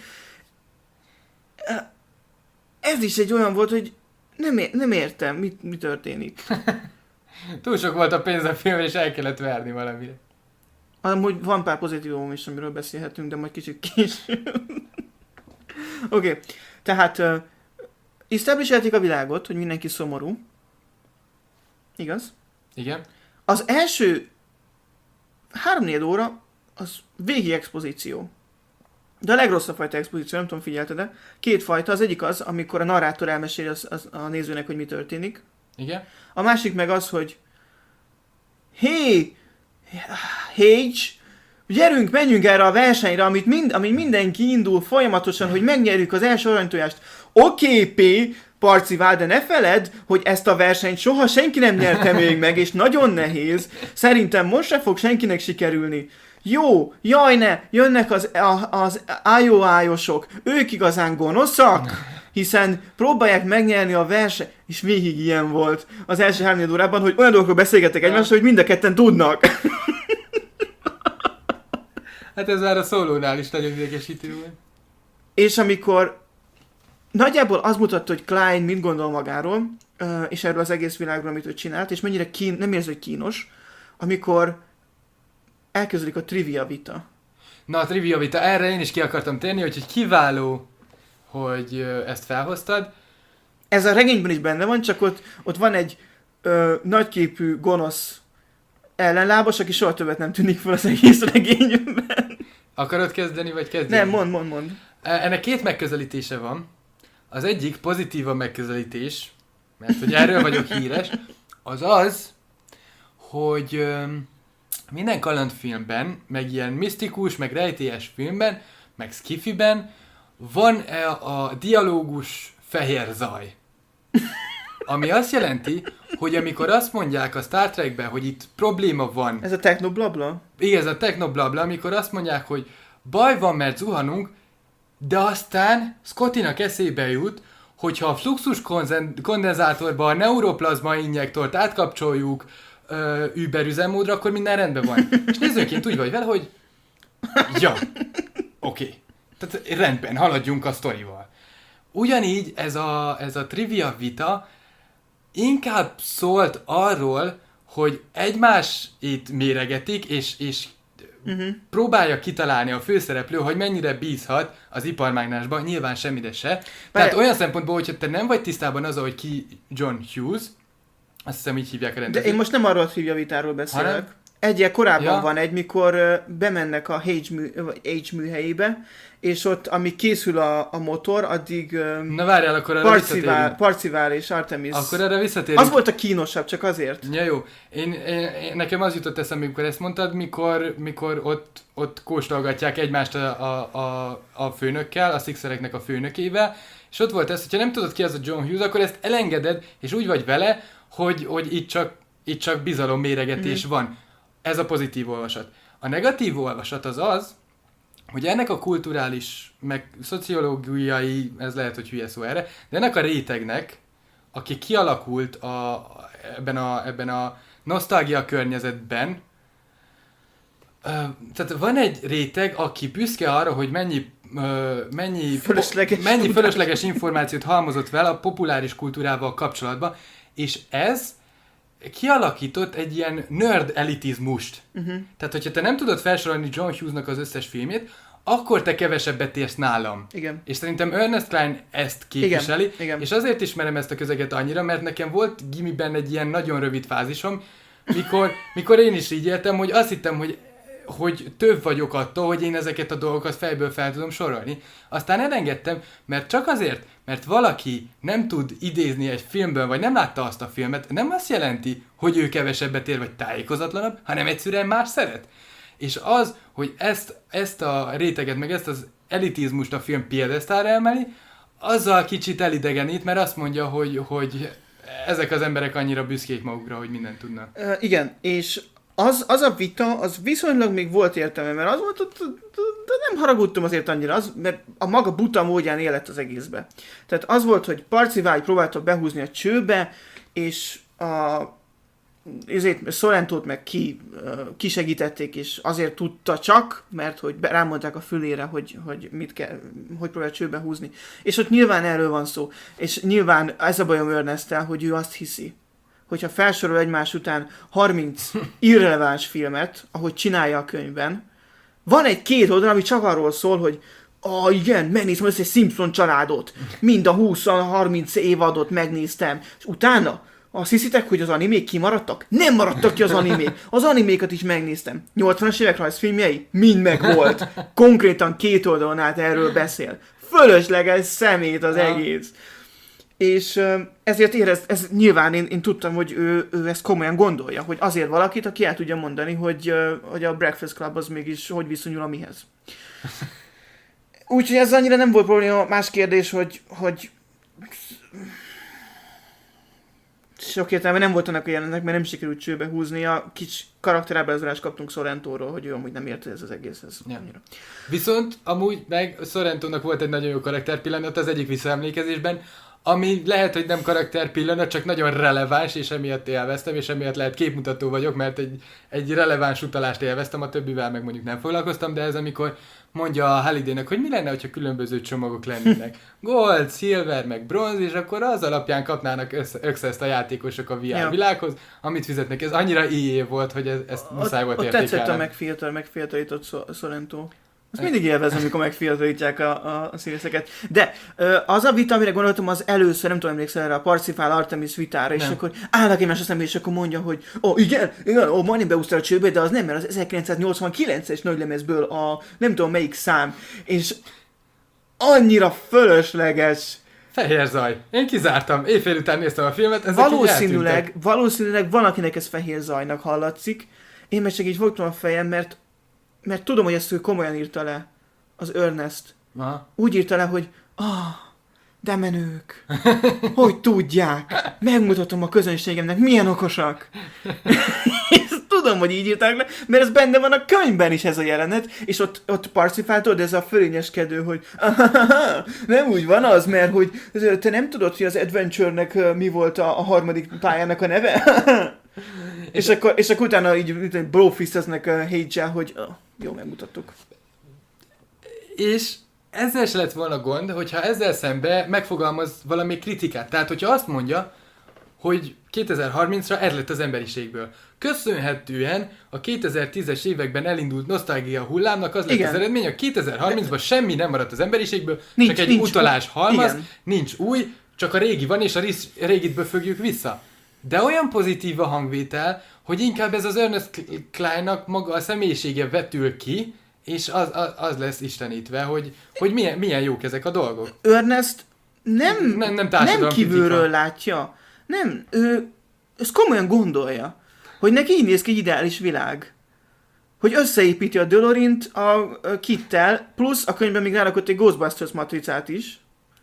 Ez is egy olyan volt, hogy nem, ér- nem értem, mi, mi történik. Túl sok volt a pénz a filmre, és el kellett verni valamire. Amúgy van pár pozitívum is, amiről beszélhetünk, de majd kicsit később. Oké, okay. Tehát uh, establish-elték a világot, hogy mindenki szomorú. Igaz? Igen. Az első három-négy óra az végig expozíció. De a legrosszabb fajta expozíció, nem tudom, figyelted-e? Két fajta, az egyik az, amikor a narrátor elmeséli az, az, a nézőnek, hogy mi történik. Igen. A másik meg az, hogy hé, Hage, gyerünk, menjünk erre a versenyre, amit mind, ami mindenki indul folyamatosan, hogy megnyerjük az első aranytojást. Oké, okay, P, Parcivál, de ne feledd, hogy ezt a versenyt soha senki nem nyerte még meg, és nagyon nehéz. Szerintem most se fog senkinek sikerülni. Jó, jaj ne, jönnek az, a, az ájóájosok, ők igazán gonoszak, hiszen próbálják megnyerni a versenyt, és végig ilyen volt az első három órában, hogy olyan dolgokról beszélgettek egymással, hogy mind a ketten tudnak. Hát ez már a szólónál is nagyon idegesítő volt. És amikor nagyjából az mutatta, hogy Klein mit gondol magáról, és erről az egész világról, amit ő csinált, és mennyire kín, nem érzi, hogy kínos, amikor elkezdődik a trivia vita. Na, a trivia vita, erre én is ki akartam térni, úgyhogy kiváló, hogy ezt felhoztad. Ez a regényben is benne van, csak ott, ott van egy ö, nagyképű, gonosz ellenlábas, aki soha többet nem tűnik fel az egész regényben. Akarod kezdeni, vagy kezdeni? Nem, mond, mond, mond. Ennek két megközelítése van. Az egyik pozitív a megközelítés, mert hogy erről vagyok híres, az az, hogy öm, minden kalandfilmben, meg ilyen misztikus, meg rejtélyes filmben, meg skifiben van a dialógus fehér zaj. Ami azt jelenti, hogy amikor azt mondják a Star Trekben, hogy itt probléma van. Ez a technoblabla? Igen, ez a technoblabla, amikor azt mondják, hogy baj van, mert zuhanunk, de aztán Scottynak eszébe jut, hogyha a fluxus kondenzátorba a neuroplazma injektort átkapcsoljuk ö, Uber üzemmódra, akkor minden rendben van. És nézőként úgy vagy vele, hogy ja, oké. Okay. Tehát rendben, haladjunk a sztorival. Ugyanígy ez a, ez a trivia vita inkább szólt arról, hogy egymás itt méregetik, és, és uh-huh. próbálja kitalálni a főszereplő, hogy mennyire bízhat az iparmágnásban, nyilván semmire se. Bár Tehát olyan szempontból, hogyha te nem vagy tisztában azzal, hogy ki John Hughes, azt hiszem így hívják a rendezőt. De én most nem arról a trivia vitáról beszélek. Hanem? Egyel korábban ja. van egy, mikor uh, bemennek a H, mű, H műhelyébe, és ott, amíg készül a, a motor, addig um, Na várjál, akkor erre Parcivál, Parcivál és Artemis. Akkor erre visszatérünk. Az volt a kínosabb, csak azért. Ja, jó. Én, én, én, nekem az jutott eszembe, amikor ezt mondtad, mikor, mikor ott, ott kóstolgatják egymást a, a, a, a főnökkel, a Sixereknek a főnökével, és ott volt ez, hogyha nem tudod ki az a John Hughes, akkor ezt elengeded, és úgy vagy vele, hogy, hogy itt csak, itt csak bizalom méregetés mm. van. Ez a pozitív olvasat. A negatív olvasat az az, hogy ennek a kulturális, meg szociológiai, ez lehet, hogy hülye szó erre, de ennek a rétegnek, aki kialakult a, ebben, a, ebben a nosztalgia környezetben, tehát van egy réteg, aki büszke arra, hogy mennyi, mennyi, fölösleges, mennyi fölösleges információt halmozott fel a populáris kultúrával kapcsolatban, és ez kialakított egy ilyen nerd elitizmust. Uh-huh. Tehát, hogyha te nem tudod felsorolni John Hughes-nak az összes filmjét, akkor te kevesebbet érsz nálam. Igen. És szerintem Ernest Cline ezt képviseli, Igen. Igen. és azért ismerem ezt a közeget annyira, mert nekem volt gimiben egy ilyen nagyon rövid fázisom, mikor, mikor én is így éltem, hogy azt hittem, hogy hogy több vagyok attól, hogy én ezeket a dolgokat fejből fel tudom sorolni. Aztán elengedtem, mert csak azért, mert valaki nem tud idézni egy filmből, vagy nem látta azt a filmet, nem azt jelenti, hogy ő kevesebbet ér, vagy tájékozatlanabb, hanem egyszerűen más szeret. És az, hogy ezt, ezt a réteget, meg ezt az elitizmust a film piedesztára emeli, azzal kicsit elidegenít, mert azt mondja, hogy, hogy ezek az emberek annyira büszkék magukra, hogy mindent tudnak. Uh, igen, és Az, az a vita, az viszonylag még volt értelme, mert az volt, de nem haragudtam azért annyira, az, mert a maga buta módján élet az egészbe. Tehát az volt, hogy Parcival próbálta behúzni a csőbe, és a ezért Sorrentót meg ki, kisegítették, és azért tudta csak, mert hogy rámondták a fülére, hogy, hogy mit kell, hogy próbál csőbe húzni. És ott nyilván erről van szó. És nyilván ez a bajom Ernesttel, hogy ő azt hiszi, hogyha felsorol egymás után harminc irreleváns filmet, ahogy csinálja a könyvben, van egy két oldal, ami csak arról szól, hogy ah, igen, megnéztem össze egy Simpson családot, mind a húsz-harminc évadot megnéztem, és utána azt hiszitek, hogy az animék kimaradtak? Nem maradtak ki az animék. Az animékat is megnéztem. nyolcvanas évek rajzfilmjei? Mind meg volt. Konkrétan két oldalon át erről beszél. Fölösleges szemét az egész. És ezért érez, ez nyilván én, én tudtam, hogy ő, ő ezt komolyan gondolja, hogy azért valakit, aki el tudja mondani, hogy, hogy a Breakfast Club az mégis hogy viszonyul a mihez. Úgyhogy ez annyira nem volt probléma. Más kérdés, hogy, hogy sok értelme nem volt annak a jelennek, mert nem sikerült csőbe húzni. A kicsi karakterábrázolást kaptunk Sorrentóról, hogy ő amúgy nem érte ez az egészhez. Ja. Viszont amúgy meg Sorrentónak volt egy nagyon jó karakterpillanat az egyik visszaemlékezésben, ami lehet, hogy nem karakterpillanat, csak nagyon releváns, és emiatt élveztem, és emiatt lehet képmutató vagyok, mert egy, egy releváns utalást élveztem, a többivel meg mondjuk nem foglalkoztam, de ez amikor mondja a Hallidaynek, hogy mi lenne, hogyha különböző csomagok lennének. Gold, silver, meg bronz, és akkor az alapján kapnának access-t a játékosok a vé er ja. világhoz, amit fizetnek. Ez annyira í á volt, hogy ez, ezt muszáj volt értékelni. Ott tetszett a megfilter, megfilterított Sorrento. Azt mindig élvezem, amikor megfiatalítják a, a, a színészeket. De az a vita, amire gondoltam, az először, nem tudom, emlékszel erre a Parsifal Artemis vitára, és nem. akkor állnak egymás a szembe, és akkor mondja, hogy ó, oh, igen, igen, ó, majdnem beúsztál a csőbe, de az nem, mert az ezerkilencszáznyolcvankilences nagylemezből a nem tudom melyik szám, és annyira fölösleges. Fehér zaj. Én kizártam. Éjfél után néztem a filmet, ezek valószínűleg, valószínűleg van, akinek ez fehér zajnak hallatszik. én meg csak így fogtam a fejem, mert, mert tudom, hogy ezt ő komolyan írta le, az Ernest. Aha. Úgy írta le, hogy ah, de menők, hogy tudják, megmutatom a közönségemnek, milyen okosak. Ezt tudom, hogy így írták le, mert ez benne van a könyvben is ez a jelenet, és ott, ott Parsifal, tudod, ez a fölényeskedő, hogy nem úgy van az, mert hogy te nem tudod, hogy az Adventure-nek mi volt a, a harmadik pályának a neve? és, és, akkor, és akkor utána így brofisteznek a Hage-el, hogy oh, jó, megmutattuk. És ezzel se lett volna gond, hogyha ezzel szembe megfogalmaz valami kritikát. Tehát, hogyha azt mondja, hogy kétezer-harmincra ez lett az emberiségből. Köszönhetően a kétezer-tízes években elindult nosztalgia hullámnak az lett Igen. az eredmény, a kétezer-harmincban semmi nem maradt az emberiségből, Nincs, csak egy nincs utalás új. halmaz, Igen. nincs új, csak a régi van, és a régitből fogjuk vissza. De olyan pozitív a hangvétel, hogy inkább ez az Ernest Clinenak maga a személyisége vetül ki, és az, az, az lesz istenítve, hogy, hogy milyen, milyen jók ezek a dolgok. Ernest nem, Nem- nem nem társadalom kívülről kritika. látja. Nem, ő ezt komolyan gondolja, hogy neki így néz ki egy ideális világ. Hogy összeépíti a Dolorint a, a Kittel, plusz a könyvben még rárakott egy Ghostbusters matricát is.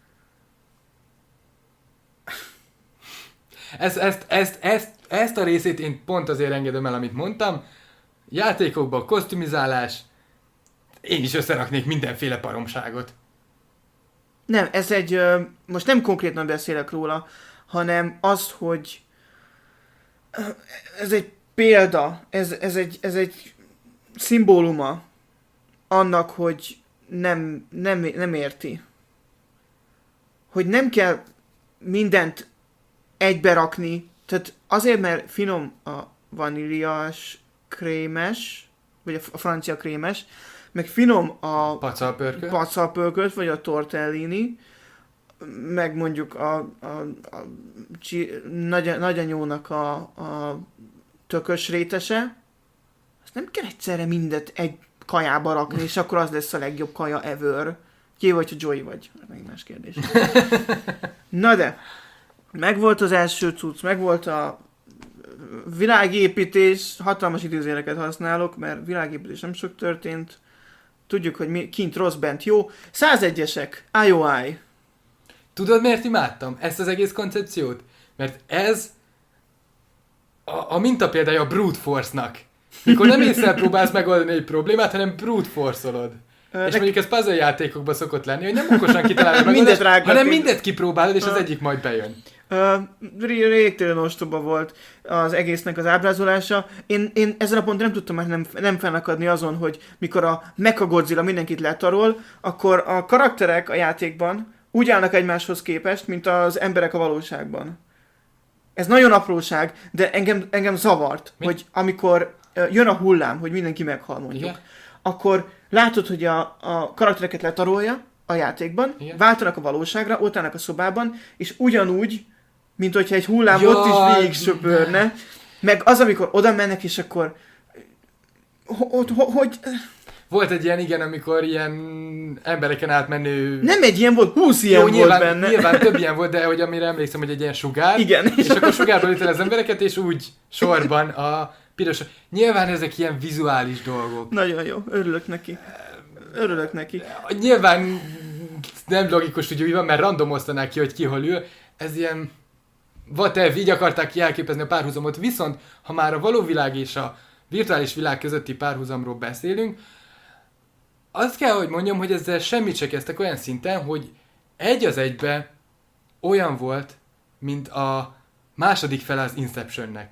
Ezt, ezt, ezt, ezt, ezt a részét én pont azért engedem el, amit mondtam. Játékokban kosztümizálás, én is összeraknék mindenféle paromságot. Nem, ez egy, ö, most nem konkrétan beszélek róla, hanem azt, hogy ö, ez egy példa, ez, ez, egy, ez egy szimbóluma annak, hogy nem, nem, nem érti. Hogy nem kell mindent egybe rakni, tehát azért, mert finom a vaníliás krémes, vagy a, a francia krémes, meg finom a Pacalpörkölt. pacalpörkölt, vagy a tortellini, meg mondjuk a, a, a csi, nagy, nagyanyónak a, a tökös rétese, azt nem kell egyszerre mindet egy kajába rakni, és akkor az lesz a legjobb kaja ever. Ki vagy, hogy Joey vagy? Meg más kérdés. Na de, megvolt az első cucc, megvolt a világépítés, hatalmas időzéleket használok, mert világépítés nem sok történt. Tudjuk, hogy mi, kint rossz, bent jó. százegyesek, I O I. Tudod, miért imádtam ezt az egész koncepciót? Mert ez a, a mintapéldája a brute force-nak. Mikor nem észre próbálsz megoldani egy problémát, hanem brute force-olod. Ö, És nek- mondjuk ez puzzle játékokban szokott lenni, hogy nem okosan kitalálod meg, Mindet rágnak hanem egy- mindet kipróbálod, és az Ö. egyik majd bejön. Uh, régtelen ostoba volt az egésznek az ábrázolása. Én, én ezen a ponton nem tudtam már nem, nem fennakadni azon, hogy mikor a Mechagodzilla mindenkit letarol, akkor a karakterek a játékban úgy állnak egymáshoz képest, mint az emberek a valóságban. Ez nagyon apróság, de engem, engem zavart, Mi? hogy amikor uh, jön a hullám, hogy mindenki meghal mondjuk, Igen? akkor látod, hogy a, a karaktereket letarolja a játékban, Igen. váltanak a valóságra, ott állnak a szobában, és ugyanúgy, mint hogyha egy hullám Jaj, ott is végig söpörne, meg az, amikor oda mennek, és akkor hogy, hogy Volt egy ilyen, igen, amikor ilyen embereken átmenő... nem egy ilyen volt, húsz ilyen Jó, volt nyilván, benne. nyilván több ilyen volt, de hogy amire emlékszem, hogy egy ilyen sugár. Igen. És akkor sugárban ütel az embereket, és úgy sorban a piros... Nyilván ezek ilyen vizuális dolgok. Nagyon jó, örülök neki. Örülök neki. Nyilván nem logikus, hogy úgy van, mert randomoztanák ki, hogy ki hol ül. Ez ilyen... Whatever, így akarták ki elképezni a párhuzamot. Viszont, ha már a való világ és a virtuális világ közötti párhuzamról beszélünk, azt kell, hogy mondjam, hogy ezzel semmit se kezdtek olyan szinten, hogy egy az egybe olyan volt, mint a második fele az Inceptionnek.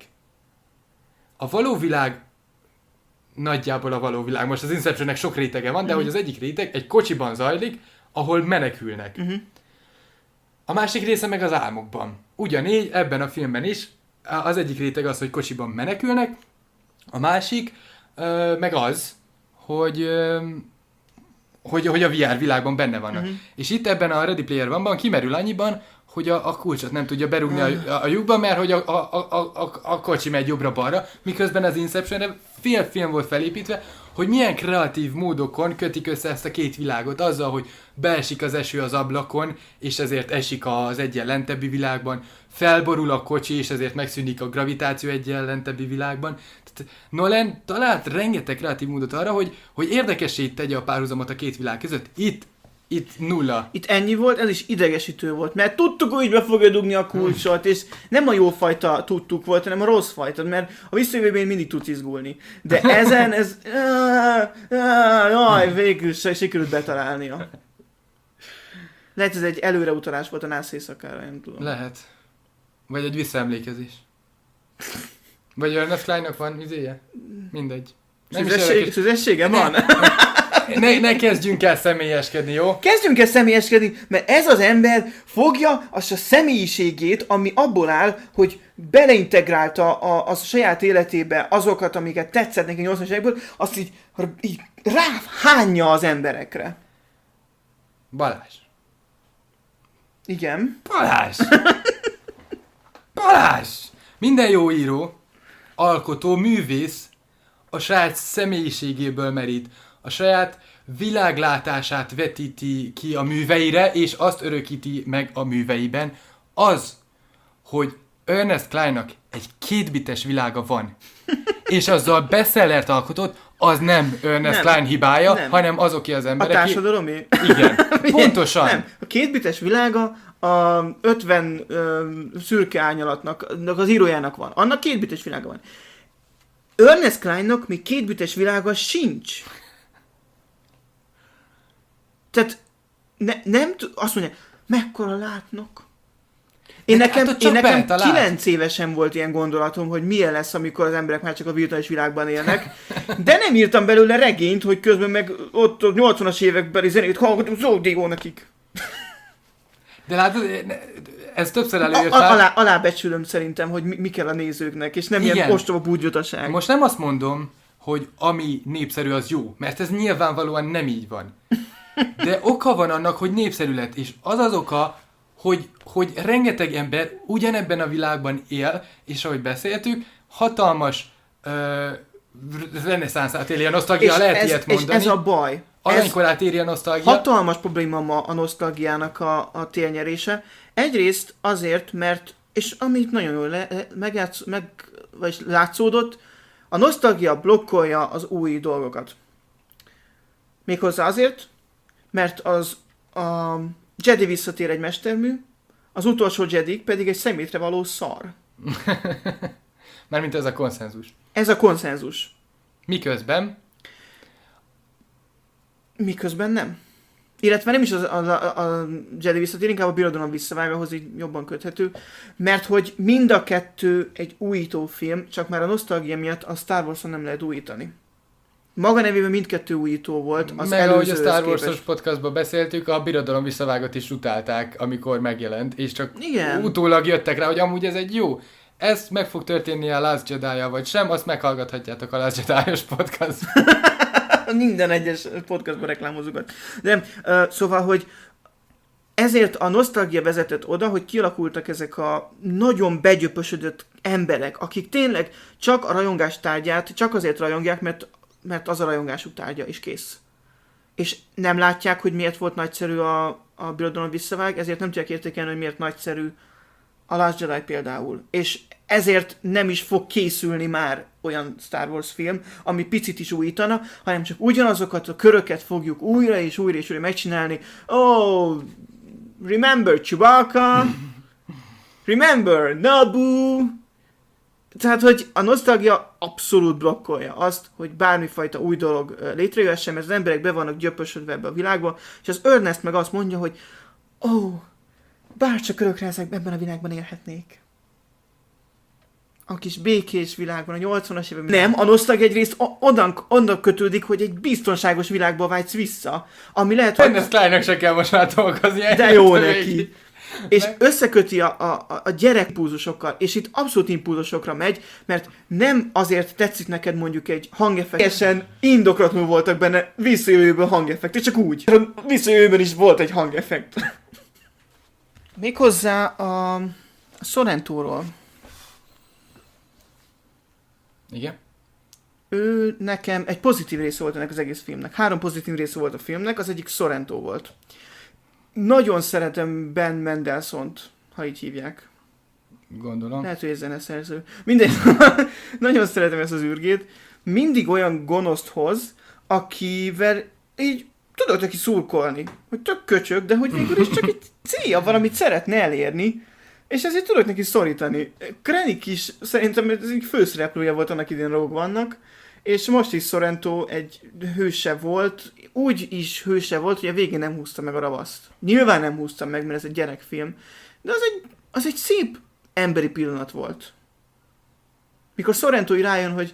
A való világ nagyjából a való világ. Most az Inceptionnek sok rétege van, de Mhm. hogy az egyik réteg egy kocsiban zajlik, ahol menekülnek. Uh-huh. A másik része meg az álmokban. Ugyanígy ebben a filmben is az egyik réteg az, hogy kocsiban menekülnek, a másik ö, meg az, hogy, ö, hogy, hogy a vé er világban benne vannak. Mhm. És itt ebben a Ready Player One-ban kimerül annyiban, hogy a, a kulcsot nem tudja berúgni a, a lyukba, mert hogy a, a, a, a, a kocsi megy jobbra-balra, miközben az Inceptionre fél film volt felépítve, hogy milyen kreatív módokon kötik össze ezt a két világot, azzal, hogy beesik az eső az ablakon, és ezért esik az egyenlentebbi világban, felborul a kocsi, és ezért megszűnik a gravitáció egyenlentebbi világban. Tehát Nolan talált rengeteg kreatív módot arra, hogy, hogy érdekessé tegye a párhuzamot a két világ között. Itt Itt nulla. Itt ennyi volt, ez is idegesítő volt, mert tudtuk, hogy be fogja dugni a kulcsot, és nem a jó fajta tudtuk volt, hanem a rossz fajta, mert a visszajövőben mindig tudsz izgulni. De ezen ez... Jaj, végül se sikerült betalálnia. Lehet ez egy előreutalás volt a nász éjszakára, nem tudom. Lehet. Vagy egy visszaemlékezés. Vagy Ernest Kleinnak van izéje? Mindegy. Szüzesség, szüzessége van? Ne, ne kezdjünk el személyeskedni, jó? Kezdjünk el személyeskedni, mert ez az ember fogja azt a személyiségét, ami abból áll, hogy beleintegrálta a, a saját életébe azokat, amiket tetszett neki nyolcvanas évekből, azt így, így ráhányja az emberekre. Balázs. Igen. Balázs! Balázs! Minden jó író, alkotó, művész a saját személyiségéből merít. A saját világlátását vetíti ki a műveire, és azt örökíti meg a műveiben. Az, hogy Ernest Kleinnak egy kétbites világa van, és azzal bestsellert alkotott, az nem Ernest nem, Klein hibája, nem. hanem azoké az emberek. A társadalomé? Igen, pontosan. Nem, a kétbites világa a ötven ö, szürke árnyalatnak, az írójának van. Annak kétbites világa van. Ernest Kleinnak még kétbites világa sincs. Tehát ne, nem t- azt mondja, mekkora látnak. Én de nekem, hát én nekem kilenc évesen volt ilyen gondolatom, hogy milyen lesz, amikor az emberek már csak a virtuális világban élnek. De nem írtam belőle regényt, hogy közben meg ott a nyolcvanas évekbeli zenét hallgatom, Zódió nekik. De látod, ez többször előjött a, a, alá, Alábecsülöm szerintem, hogy mi, mi kell a nézőknek, és nem igen. Ilyen ostoba búgyutaság. Most nem azt mondom, hogy ami népszerű az jó, mert ez nyilvánvalóan nem így van. De oka van annak, hogy népszerű lett, és az az oka, hogy, hogy rengeteg ember ugyanebben a világban él, és ahogy beszéltük, hatalmas uh, reneszánszát éli a nosztalgia, és lehet ez, ilyet mondani. És ez a baj. Aranykorát éri a nosztalgia. Hatalmas probléma ma a nosztalgiának a, a térnyerése. Egyrészt azért, mert, és amit nagyon jól le, megjátsz, meg, vagy látszódott, a nosztalgia blokkolja az új dolgokat. Méghozzá azért, mert az a Jedi visszatér egy mestermű, az utolsó Jedik pedig egy szemétre való szar. Mármint ez a konszenzus. Ez a konszenzus. Miközben? Miközben nem. Illetve nem is az, a, a, a Jedi visszatér, inkább a birodalom visszavág, ahhoz így jobban köthető. Mert hogy mind a kettő egy újító film, csak már a nosztalgia miatt a Star Wars-on nem lehet újítani. Maga nevében mindkettő újító volt az meg ahogy a Star Wars-os képest. podcastban beszéltük, a birodalom visszavágot is utálták, amikor megjelent, és csak igen. utólag jöttek rá, hogy amúgy ez egy jó. Ez meg fog történni a Last Jedi-jal, vagy sem, azt meghallgathatjátok a Last Jedi-os podcastban. Minden egyes podcastban reklámozogat. De uh, szóval, hogy ezért a nosztalgia vezetett oda, hogy kialakultak ezek a nagyon begyöpösödött emberek, akik tényleg csak a rajongás tárgyát, csak azért rajongják, mert mert az a rajongásuk tárgya, és kész. És nem látják, hogy miért volt nagyszerű a, a birodalom visszavág, ezért nem tudják értékelni, hogy miért nagyszerű a Last Jedi például. És ezért nem is fog készülni már olyan Star Wars film, ami picit is újítana, hanem csak ugyanazokat a köröket fogjuk újra és újra és újra megcsinálni. Oh, remember Chewbacca, remember Naboo. Tehát, hogy a nosztalgia abszolút blokkolja azt, hogy bármifajta új dolog létrejöhessen, mert az emberek be vannak gyöpösödve ebbe a világba, és az Ernest meg azt mondja, hogy ó, oh, bárcsak örökre ezek ebben a világban élhetnék. A kis békés világban, a nyolcvanas években. Nem, a nosztalgia egyrészt onnan, onnan kötődik, hogy egy biztonságos világba vágysz vissza, ami lehet, hogy... Ernest Kleinnak se kell most már dolgozni. De jó neki. És összeköti a, a, a gyerek impulzusokkal, és itt abszolút impulzusokra megy, mert nem azért tetszik neked mondjuk egy hangeffekt, teljesen indoklatlanul voltak benne visszajövőből hangeffekt, és csak úgy. A visszajövőben is volt egy hangeffekt. Méghozzá a, a Sorrentóról. Igen? Ő nekem egy pozitív része volt ennek az egész filmnek. Három pozitív része volt a filmnek, az egyik Sorrento volt. Nagyon szeretem Ben Mendelssohnt, ha így hívják. Gondolom. Lehet, hogy ez zeneszerző. Mindegy, nagyon szeretem ezt az űrgét. Mindig olyan gonoszt hoz, akivel így tudok neki szurkolni. Hogy tök köcsög, de hogy végül is csak egy célja van, amit szeretne elérni. És ezért tudok neki szorítani. Krennic is szerintem ez egy főszereplője volt annak idén Rogue One-nak, és most is Sorrento egy hőse volt, úgy is hőse volt, hogy a végén nem húzta meg a ravaszt. Nyilván nem húzta meg, mert ez egy gyerekfilm, de az egy, az egy szép emberi pillanat volt. Mikor Sorrento rájön, hogy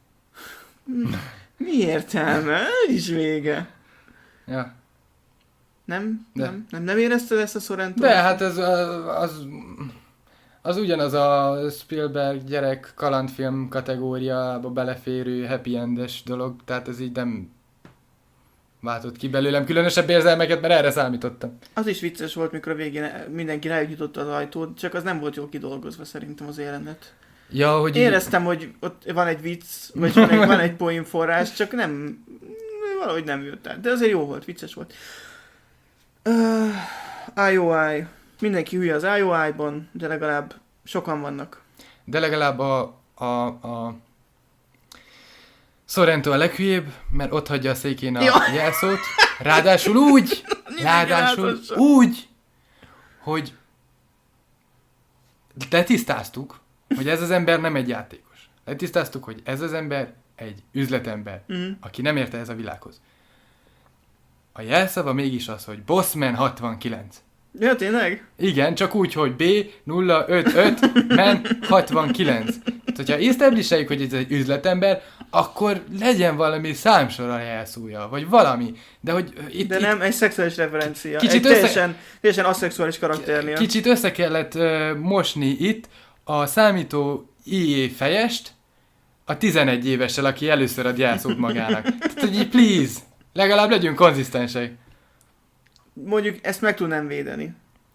mi értelme? Is vége. Ja. Nem? De. Nem? Nem, nem érezted ezt a Sorrento? De hát ez az, az, az ugyanaz a Spielberg gyerek kalandfilm kategóriába beleférő happy endes dolog, tehát ez így nem váltott ki belőlem különösebb érzelmeket, mert erre számítottam. Az is vicces volt, mikor a végén mindenki rájutott az ajtót, csak az nem volt jól kidolgozva szerintem az jelenet. Ja, hogy Éreztem, hogy ott van egy vicc, vagy van egy, van egy poénforrás, csak nem, valahogy nem jött el. De azért jó volt, vicces volt. Uh, I O I. Mindenki hülye az I O I-ban, de legalább sokan vannak. De legalább a, a, a Sorrento a leghülyébb, mert ott hagyja a székén a Ja. jelszót. Ráadásul úgy, ráadásul úgy, hogy letisztáztuk, hogy ez az ember nem egy játékos. Letisztáztuk, hogy ez az ember egy üzletember, Mm. aki nem érte ez a világhoz. A jelszava mégis az, hogy Bossman hatvankilenc. Ja, tényleg? Igen, csak úgy, hogy B nulla öt öt men hatvankilenc. Tehát, hogyha establish-eljük, hogy ez egy üzletember, akkor legyen valami számsor a jelszója, vagy valami. De hogy itt, De itt nem, egy szexuális referencia. Kicsit egy össze- teljesen, teljesen aszexuális karakternél. kicsit össze kellett uh, mosni itt a számító I A fejest a tizenegy évessel, aki először ad jelszót magának. Tehát, hogy így, please, legalább legyünk konzisztensek. Mondjuk ezt meg tudnám védeni.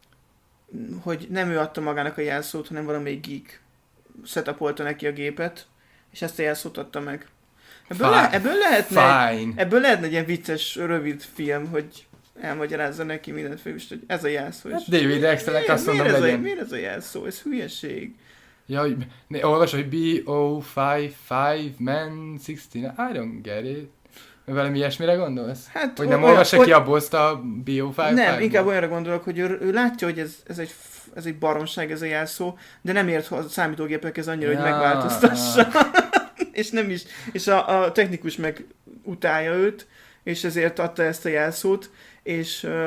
Hogy nem ő adta magának a jelszót, hanem valamelyik geek setupolta neki a gépet, és ezt a jelszót adta meg. Ebből, Fine. le, ebből lehetne egy, Fine. ebből lehetne egy ilyen vicces, rövid film, hogy elmagyarázza neki mindent fővist, hogy ez a jelszó. És David Excelnek azt miért, mondom, ez a, legyen. miért ez a jelszó? Ez hülyeség. Ja, hogy ne, olvas, hogy B O öt öt man tizenhat, I don't get it. Valami ilyesmire gondolsz? Hát, Hogy nem olyan- olvassa hogy- ki a boszt a B O öt öt? Nem, inkább olyanra gondolok, hogy ő, ő látja, hogy ez, ez, egy, f- ez egy baromság, ez a jelszó, de nem ért a számítógépekhez annyira, hogy Ja, megváltoztassa. és nem is, és a, a technikus meg utálja őt, és ezért adta ezt a jelszót, és, ö,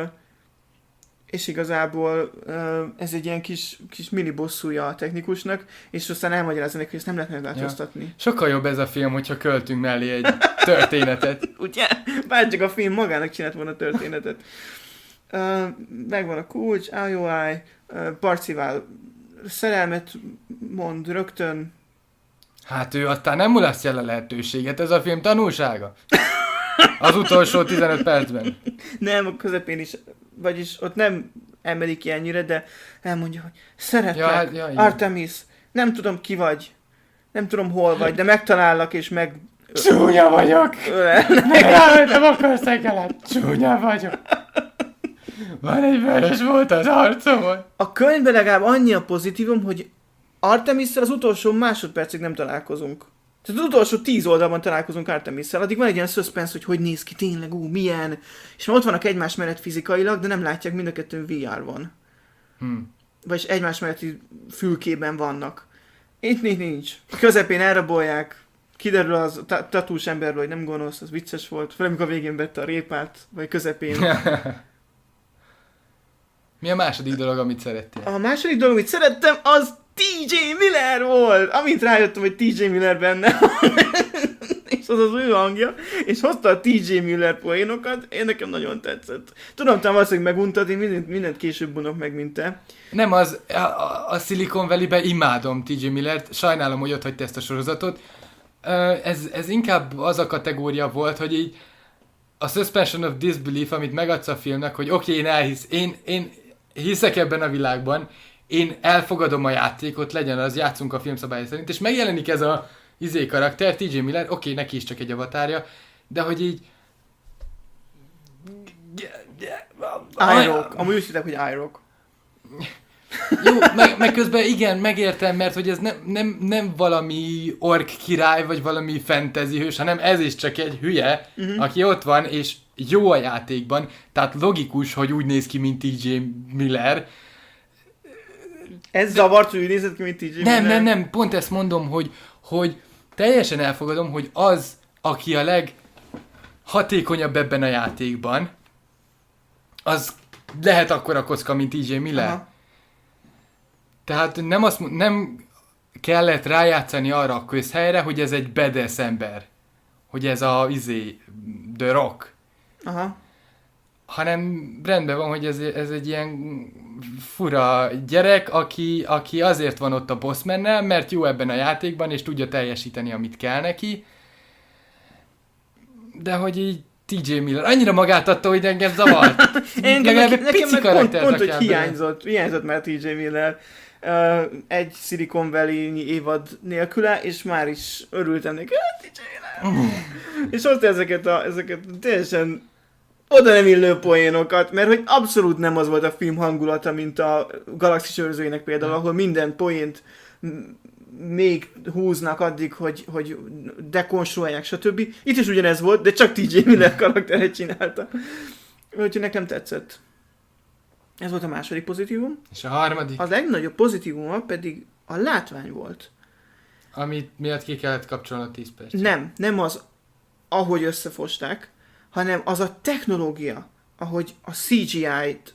és igazából ö, ez egy ilyen kis, kis mini bosszúja a technikusnak, és aztán elmagyarázza neki, hogy ezt nem lehet megváltoztatni. Sokkal jobb ez a film, hogyha költünk mellé egy történetet. Ugye? Bárcsak a film magának csinált volna a történetet. Uh, megvan a kulcs, I O I, uh, Parcival szerelmet mond rögtön. Hát ő aztán nem mulasztja el a lehetőséget, ez a film tanulsága. Az utolsó tizenöt percben. Nem, a közepén is, vagyis ott nem emelik ki ennyire, de elmondja, hogy szeretlek, Ja, hát, ja, igen. Artemis, nem tudom ki vagy, nem tudom hol vagy, de megtalállak és meg... Csúnya vagyok! ölel. Nem, nem akarsz engem, csúnya vagyok. Van egy vörös volt az arcomon. A könyvben legalább annyi a pozitívum, hogy Artemisszel az utolsó másodpercig nem találkozunk. Tehát az utolsó tíz oldalban találkozunk Artemisszel, addig van egy ilyen suspense, hogy hogy néz ki tényleg, ú, milyen, és már ott vannak egymás mellett fizikailag, de nem látják, mind a kettőn vé er van. Hmm. Vagyis egymás melletti fülkében vannak. Itt nincs, nincs. Közepén elrabolják, kiderül az ta- tatús emberről, hogy nem gonosz, az vicces volt, főleg amikor a végén vette a répát, vagy közepén. Mi a második dolog, amit szerettél? A második dolog, amit szerettem, az té jé Miller volt! Amint rájöttem, hogy té jé Miller benne van, és az az ő hangja, és hozta a té jé Miller poénokat, én nekem nagyon tetszett. Tudom, talán valószínűleg meguntad, én mindent, mindent később unok meg, mint te. Nem, az, a, a, a Silicon Valley-ben imádom té jé Millert, sajnálom, hogy ott hagyta ezt a sorozatot. Ö, Ez, ez inkább az a kategória volt, hogy így a suspension of disbelief, amit megadsz a filmnek, hogy oké, okay, én elhisz, én, én, hiszek ebben a világban, én elfogadom a játékot, legyen az, játszunk a filmszabály szerint, és megjelenik ez a izé karakter, té jé Miller, oké, okay, neki is csak egy avatárja, de hogy így... iRock. Amúgy úgy hittek, hogy iRock. Jó, meg, meg közben igen, megértem, mert hogy ez nem, nem, nem valami ork király, vagy valami fantasy hős, hanem ez is csak egy hülye, uh-huh. aki ott van, és jó a játékban, tehát logikus, hogy úgy néz ki, mint té jé Miller. Ez zavart, hogy úgy nézett ki, mint té jé Nem, Miller? nem, nem, pont ezt mondom, hogy, hogy teljesen elfogadom, hogy az, aki a leghatékonyabb ebben a játékban, az lehet akkora kocka, mint té jé Miller. Aha. Tehát nem, azt, nem kellett rájátszani arra a közhelyre, hogy ez egy badass ember. Hogy ez a izé, The Rock. Aha. Hanem rendben van, hogy ez, ez egy ilyen fura gyerek, aki, aki azért van ott a bossmannel, mert jó ebben a játékban, és tudja teljesíteni, amit kell neki. De hogy így té jé Miller annyira magát adta, hogy engem zavart. Én nekem, nekem meg pont, pont hogy hiányzott, hiányzott már té jé Miller. Uh, egy Silicon Valley-nyi évad nélküle, és már is örültem neki, té jé Miller. És hozta ezeket a, ezeket teljesen oda nem illő poénokat, mert hogy abszolút nem az volt a film hangulata, mint a Galaxis őrzőinek például, ahol minden poént még húznak addig, hogy, hogy dekonstruálják, stb. Itt is ugyanez volt, de csak té jé Miller karakteret csinálta. Úgyhogy nekem tetszett. Ez volt a második pozitívum. És a harmadik? Az legnagyobb pozitívuma pedig a látvány volt. Amit miatt ki kellett kapcsolni a tíz percet. Nem, nem az, ahogy összefosták, hanem az a technológia, ahogy a cé gé í-t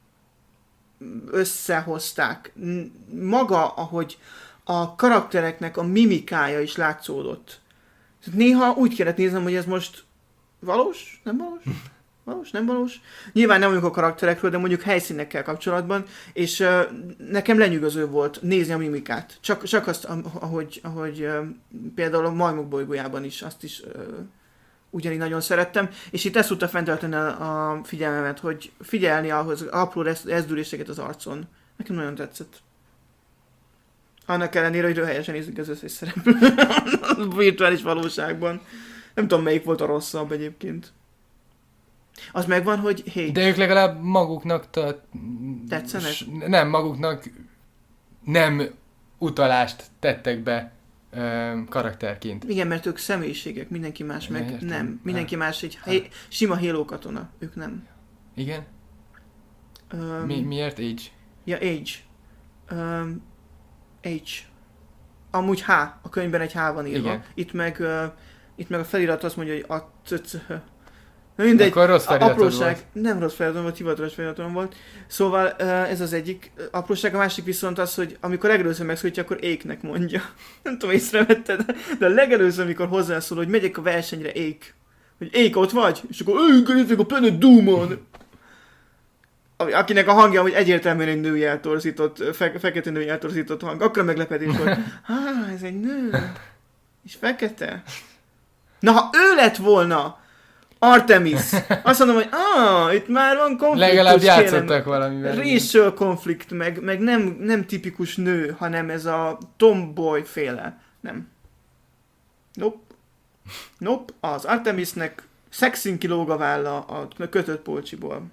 összehozták. Maga, ahogy a karaktereknek a mimikája is látszódott. Néha úgy kellett néznem, hogy ez most valós? Nem valós? Valós? Nem valós? Nyilván nem mondjuk a karakterekről, de mondjuk helyszínekkel kapcsolatban, és uh, nekem lenyűgöző volt nézni a mimikát. Csak, csak azt, ahogy, ahogy uh, például a Majmok bolygójában is, azt is uh, ugyanígy nagyon szerettem, és itt ezt tudta fenntartani a, a figyelmemet, hogy figyelni ahhoz apró rezdüléseket az arcon. Nekem nagyon tetszett. Annak ellenére, hogy röhelyesen nézzük az összes szereplő a virtuális valóságban. Nem tudom, melyik volt a rosszabb egyébként. Az megvan, hogy hey. De ők legalább maguknak t- tetszenek? S- nem, maguknak nem utalást tettek be ö, karakterként. Igen, mert ők személyiségek, mindenki más meg Értem. nem. Mindenki hát. más egy hé- sima Halo katona, ők nem. Igen? Um, Mi, miért Age? Ja, Age. Um, Age. Amúgy H, a könyvben egy H van írva. Igen. Itt meg, uh, itt meg a felirat azt mondja, hogy a c- Na mindegy, akkor rossz feliratod apróság, volt. Nem rossz feliratom volt, hivatalos feliratom volt. Szóval ez az egyik apróság, a másik viszont az, hogy amikor legelőször megszólítja, akkor éknek mondja. Nem tudom, észrevetted, de a legelőször, amikor hozzászól, hogy megyek a versenyre, ék. Hogy ék, ott vagy? És akkor ék, nézzük a Planet Doom-on. Akinek a hangja, hogy egyértelműen egy női eltorzított, fe- fekete női eltorzított hang. Akkor meglepetés volt. Há, ez egy nő. És fekete. Na, ha ő lett volna Artemis. Azt mondom, hogy ah, itt már van konfliktus. Legalább játszottak valamivel. Racial konflikt, meg, meg nem, nem tipikus nő, hanem ez a tomboy féle. Nem. Nope. Nope. Az Artemisnek szexin kilóg a válla a kötött polcsiból.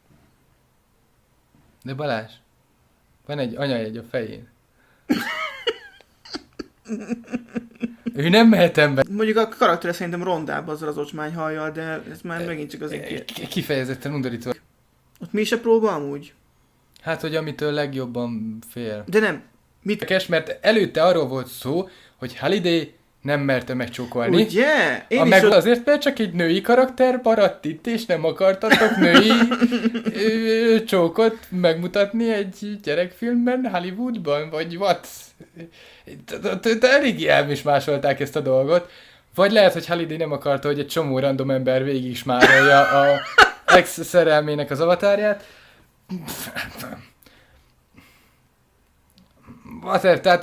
De Balázs, van egy anyajegy a fején. Ő nem mehetem be. Mondjuk a karaktere szerintem rondább azzal az ocsmányhajjal, de ez már megint csak az egy... Kifejezetten undorító. Ott mi is a próba amúgy? Hát, hogy amitől legjobban fél. De nem. Mit? Érdekes, mert előtte arról volt szó, hogy Halliday nem merte megcsókolni. Ugye? Én a is meg ott... azért, mert csak egy női karakter maradt itt, és nem akartatok női ö, csókot megmutatni egy gyerekfilmben Hollywoodban, vagy what? Eléggé elmismásolták ezt a dolgot. Vagy lehet, hogy Halliday nem akarta, hogy egy csomó random ember végig smárolja a ex-szerelmének az avatárját. Whatever, tehát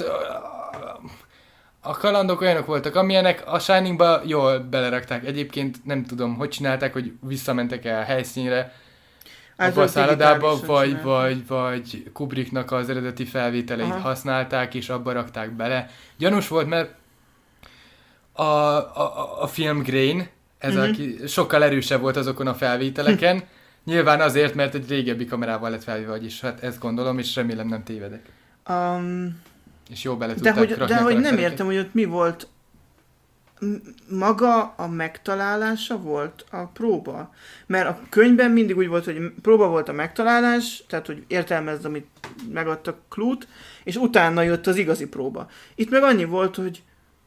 a kalandok olyanok voltak, amilyenek a Shiningba jól belerakták. Egyébként nem tudom, hogy csinálták, hogy visszamentek el a helyszínre. abba a szállodába, digitálisan vagy, csinálták. vagy, vagy Kubricknak az eredeti felvételeit Aha. használták, és abba rakták bele. Gyanús volt, mert a, a, a film Grain, ez Mhm. uh-huh. aki sokkal erősebb volt azokon a felvételeken, nyilván azért, mert egy régebbi kamerával lett felvéve, vagyis hát ezt gondolom, és remélem nem tévedek. Um, És jó bele de tudták hogy, rakni de a hogy nem karaktereket. értem, hogy ott mi volt. M- Maga a megtalálása volt a próba? Mert a könyvben mindig úgy volt, hogy próba volt a megtalálás, tehát hogy értelmezd, amit megadtak klút, és utána jött az igazi próba. Itt meg annyi volt, hogy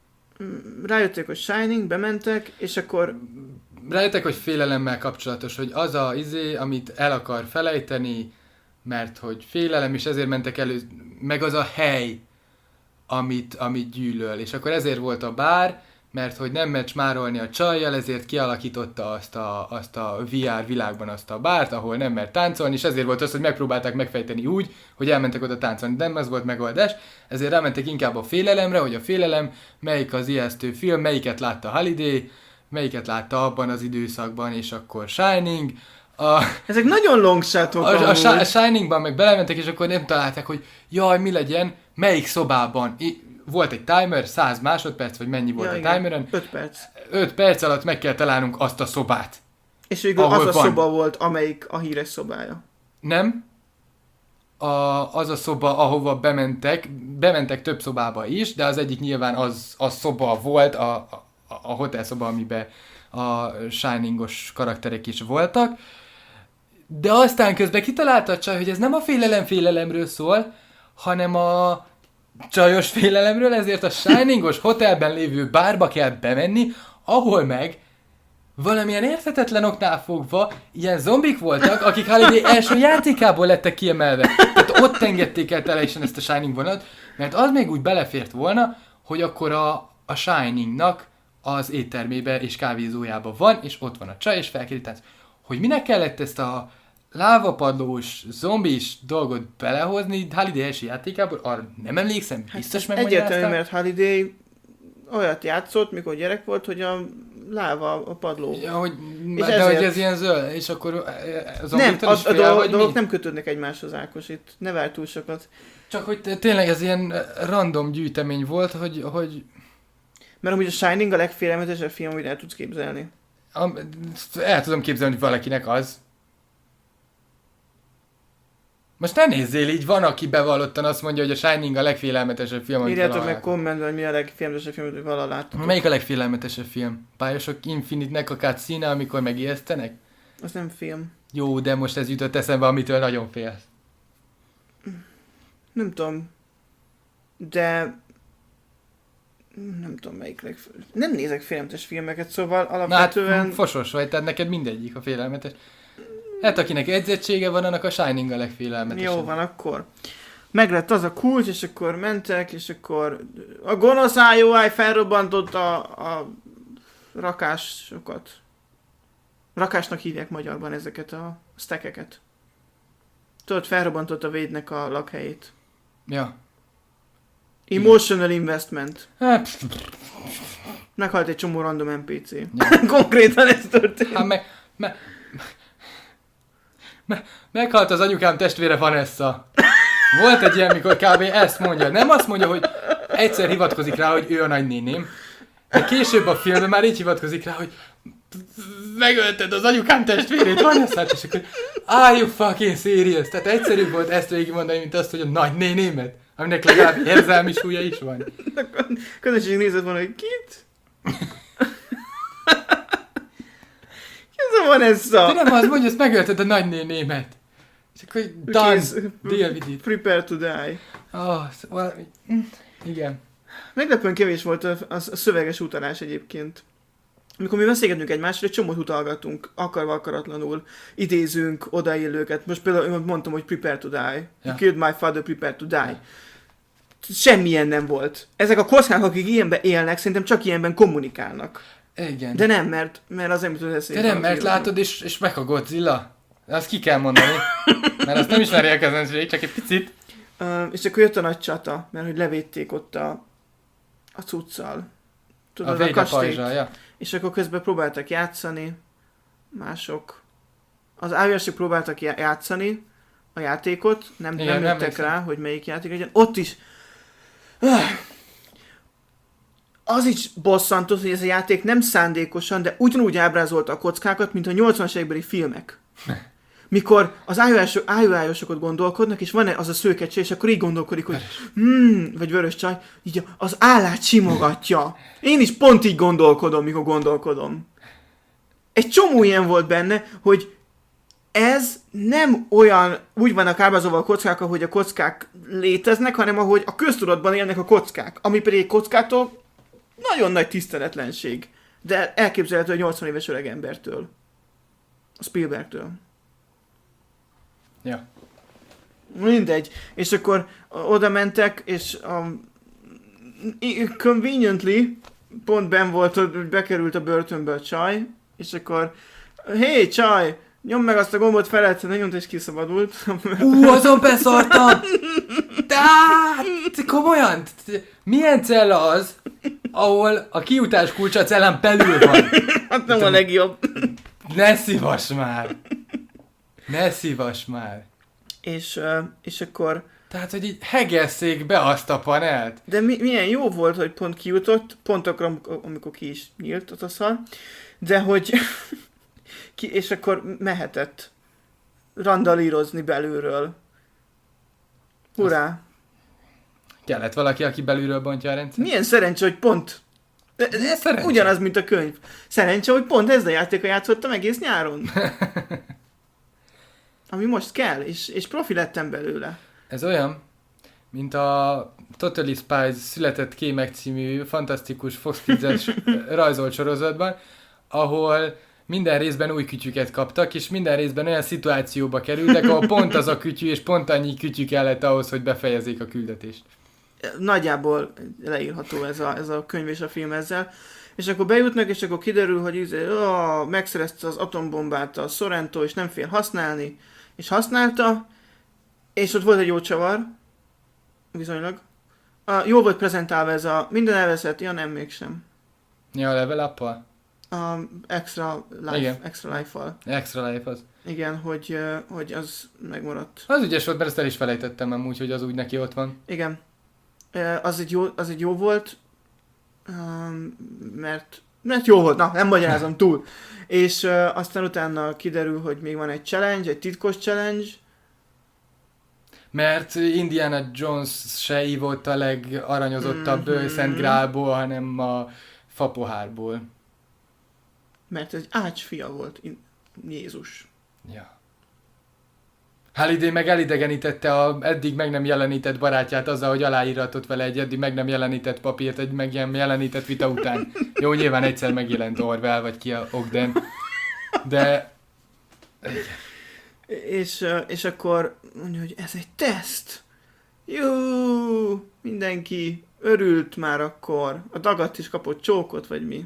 mm, rájöttek, hogy Shining, bementek, és akkor Rájöttek, hogy félelemmel kapcsolatos, hogy az a izé, amit el akar felejteni, mert hogy félelem, és ezért mentek elő, meg az a hely, amit, amit gyűlöl. És akkor ezért volt a bár, mert hogy nem megy smárolni a csajjal, ezért kialakította azt a, azt a vé er világban azt a bárt, ahol nem mert táncolni, és ezért volt az, hogy megpróbálták megfejteni úgy, hogy elmentek oda táncolni, de nem ez volt megoldás, ezért rámentek inkább a félelemre, hogy a félelem, melyik az ijesztő film, melyiket látta Holiday, melyiket látta abban az időszakban, és akkor Shining. A, ezek nagyon long shotok a, a, amúgy. a Shiningban meg belementek, és akkor nem találták, hogy jaj, mi legyen, melyik szobában. I, volt egy timer, száz másodperc, vagy mennyi volt Ja, a igen. timeren. öt perc. öt perc alatt meg kell találnunk azt a szobát. És végül az Ahol a van. szoba volt, amelyik a híres szobája. Nem? A, az a szoba, ahova bementek, bementek több szobába is, de az egyik nyilván az a szoba volt, a, a, a hotel szoba, amiben a Shiningos karakterek is voltak. De aztán közben kitalálta a csaj, hogy ez nem a félelem félelemről szól, hanem a csajos félelemről, ezért a Shiningos hotelben lévő bárba kell bemenni, ahol meg valamilyen érthetetlen oknál fogva ilyen zombik voltak, akik Holiday első játékából lettek kiemelve. Tehát ott engedték el teljesen ezt a Shining vonalat, mert az még úgy belefért volna, hogy akkor a, a Shiningnak az éttermébe és kávézójába van, és ott van a csaj, és felkéri tánc. Hogy minek kellett ezt a lávapadlós, zombis dolgot belehozni Holiday első játékából, arra nem emlékszem, biztos Hát egyértelmű, megmagyaráztam. mert Holiday olyat játszott, mikor gyerek volt, hogy a láva a padló. Ja, hogy, És de ezért- hogy ez ilyen zöld, és akkor az Nem, a, is a fél, dolgok, vagy dolgok mi? nem kötődnek egymáshoz, Ákos, itt ne várj túl sokat. Csak hogy t- tényleg ez ilyen random gyűjtemény volt, hogy, hogy Mert amúgy a Shining a legfélelmetesebb film, amit el tudsz képzelni. am- el tudom képzelni, hogy valakinek az. Most ne nézzél így, van, aki bevallottan azt mondja, hogy a Shining a legfélelmetesebb film, amit Írjátok valaha meg kommentben, hogy mi a legfélelmetesebb film, amit valaha láttatok. Melyik a legfélelmetesebb film? Bioshock Infinite-nek a cutscene, amikor megijesztenek? Az nem film. Jó, de most ez jutott eszembe, amitől nagyon félsz. Nem tudom. De... Nem tudom melyik legfél... Nem nézek félelmetes filmeket, szóval Na hát alapvetően... fosos vagy, tehát neked mindegyik a félelmetes. Hát akinek edzettsége van, annak a Shining a legfélelmetesebb. Jó van, akkor. Meglett az a kulcs, és akkor mentek, és akkor a gonosz i o i felrobbantott a, a rakásokat. Rakásnak hívják magyarban ezeket a stackeket. Tudod, felrobbantott a Wade-nek a lakhelyét. Ja. Emotional investment. Hát, pff, Meghalt egy csomó random en pé cé. Ja. Konkrétan ez történt. hát meg, me, me, meghalt az anyukám testvére Vanessa. Volt egy ilyen, mikor kb. Ezt mondja. Nem azt mondja, hogy egyszer hivatkozik rá, hogy ő a nagynéném. De később a filmben már így hivatkozik rá, hogy megölted az anyukám testvérét, Vanessa-t, és akkor are you fucking serious? Tehát egyszerűbb volt ezt végigmondani, mint azt, hogy a nagynénémet, aminek legalább érzelmi súlya is van. Közönség nézett volna, hogy kit? Ki az a Vanessa? De nem az mondja, azt megölted a nagynénémet. És akkor done, Kész. deal with it. Prepare to die. Oh, szóval, mm, igen. Meglepően kevés volt a, a, a szöveges utalás egyébként. Amikor mi beszélgetünk egymással, egy csomót utalgatunk, akarva akaratlanul, idézünk odaillőket. Most például mondtam, hogy prepare to die. Ja. You killed my father, prepare to die. Semmilyen nem volt. Ezek a kockák, akik ilyenben élnek, szerintem csak ilyenben kommunikálnak. Igen. De nem, mert, mert az nem jutott eszébe. De nem, a mert filmben. látod, és, és meg a Godzilla. Azt ki kell mondani. Mert azt nem ismeri a közönség, csak egy picit. Uh, és akkor jött a nagy csata, mert hogy levédték ott a, a cuccal. A Tudod, a, vége kastélyt. pajzsal, ja. És akkor közben próbáltak játszani, mások az iOS-ok próbáltak játszani a játékot, nem, Igen, nem nem jöttek emlékszem. rá, hogy melyik játék legyen. Ott is az is bosszantó, hogy ez a játék nem szándékosan, de ugyanúgy ábrázolta a kockákat, mint a nyolcvanas évekbeli filmek. Mikor az iOS-okot gondolkodnak, és van az a szőkecse, és akkor így gondolkodik, hogy hmm, vagy vörös csaj, így az állát simogatja. Én is pont így gondolkodom, mikor gondolkodom. Egy csomó ilyen volt benne, hogy ez nem olyan, úgy vannak ábrázolva a kockák, ahogy a kockák léteznek, hanem ahogy a köztudatban élnek a kockák. Ami pedig egy kockától nagyon nagy tiszteletlenség. De elképzelhető, hogy nyolcvan éves öreg embertől. A Spielbergtől. Ja. Mindegy. És akkor oda mentek, és um, conveniently pont benn volt, hogy bekerült a börtönbe a csaj, és akkor hé, csaj, nyomd meg azt a gombot felett, ne nyomd, és kiszabadult. Ú, azon beszartam! Tehát, komolyan? Milyen cella az, ahol a kijutás kulcsa a cellán belül van? Hát nem a legjobb. Ne szívass már! Ne szívass már! És, uh, és akkor... Tehát, hogy így hegesszék be azt a panelt. De mi, milyen jó volt, hogy pont kijutott, pont akkor, amikor, amikor ki is nyílt ott a szar, de hogy... ki, és akkor mehetett randalírozni belülről. Hurrá! Kellett valaki, aki belülről bontja a rendszert. Milyen szerencsé, hogy pont... Ez Szerencsé. ugyanaz, mint a könyv. Szerencsé, hogy pont ez a játéka játszottam egész nyáron. Ami most kell, és, és profi lettem belőle. Ez olyan, mint a Totally Spies született kémek című fantasztikus Fox Kids-es rajzolt sorozatban, ahol minden részben új kütyüket kaptak, és minden részben olyan szituációba kerültek, ahol pont az a kütyű, és pont annyi kütyű kellett ahhoz, hogy befejezzék a küldetést. Nagyjából leírható ez a, ez a könyv és a film ezzel. És akkor bejutnak, és akkor kiderül, hogy izé, ó, megszerezte az atombombát a Sorrento, és nem fél használni, és használta, és ott volt egy jó csavar, viszonylag. A, jó volt prezentálva ez a minden elveszett, ja nem, mégsem. Ja, a level up-val? A extra life, Igen. extra life-val. Extra life az. Igen, hogy, ö, hogy az megmaradt. Az ügyes volt, mert ezt el is felejtettem amúgy, hogy az úgy neki ott van. Igen. Ö, Az egy jó, az egy jó volt, um, mert, mert jó volt, na, nem magyarázom túl. És ö, aztán utána kiderül, hogy még van egy challenge, egy titkos challenge. Mert Indiana Jones se ívott a legaranyozottabb Mhm. mm-hmm. Szent Grálból, hanem a fapohárból. Mert egy ácsfia volt, In- Jézus. Ja. Halliday meg elidegenítette a eddig meg nem jelenített barátját azzal, hogy aláíratott vele egy eddig meg nem jelenített papírt egy meg nem jelenített vita után. Jó, nyilván egyszer megjelent Orwell, vagy ki a Ogden. De... És, ö, és akkor mondja, hogy ez egy teszt. Jó, mindenki örült már akkor. A dagat is kapott csókot, vagy mi?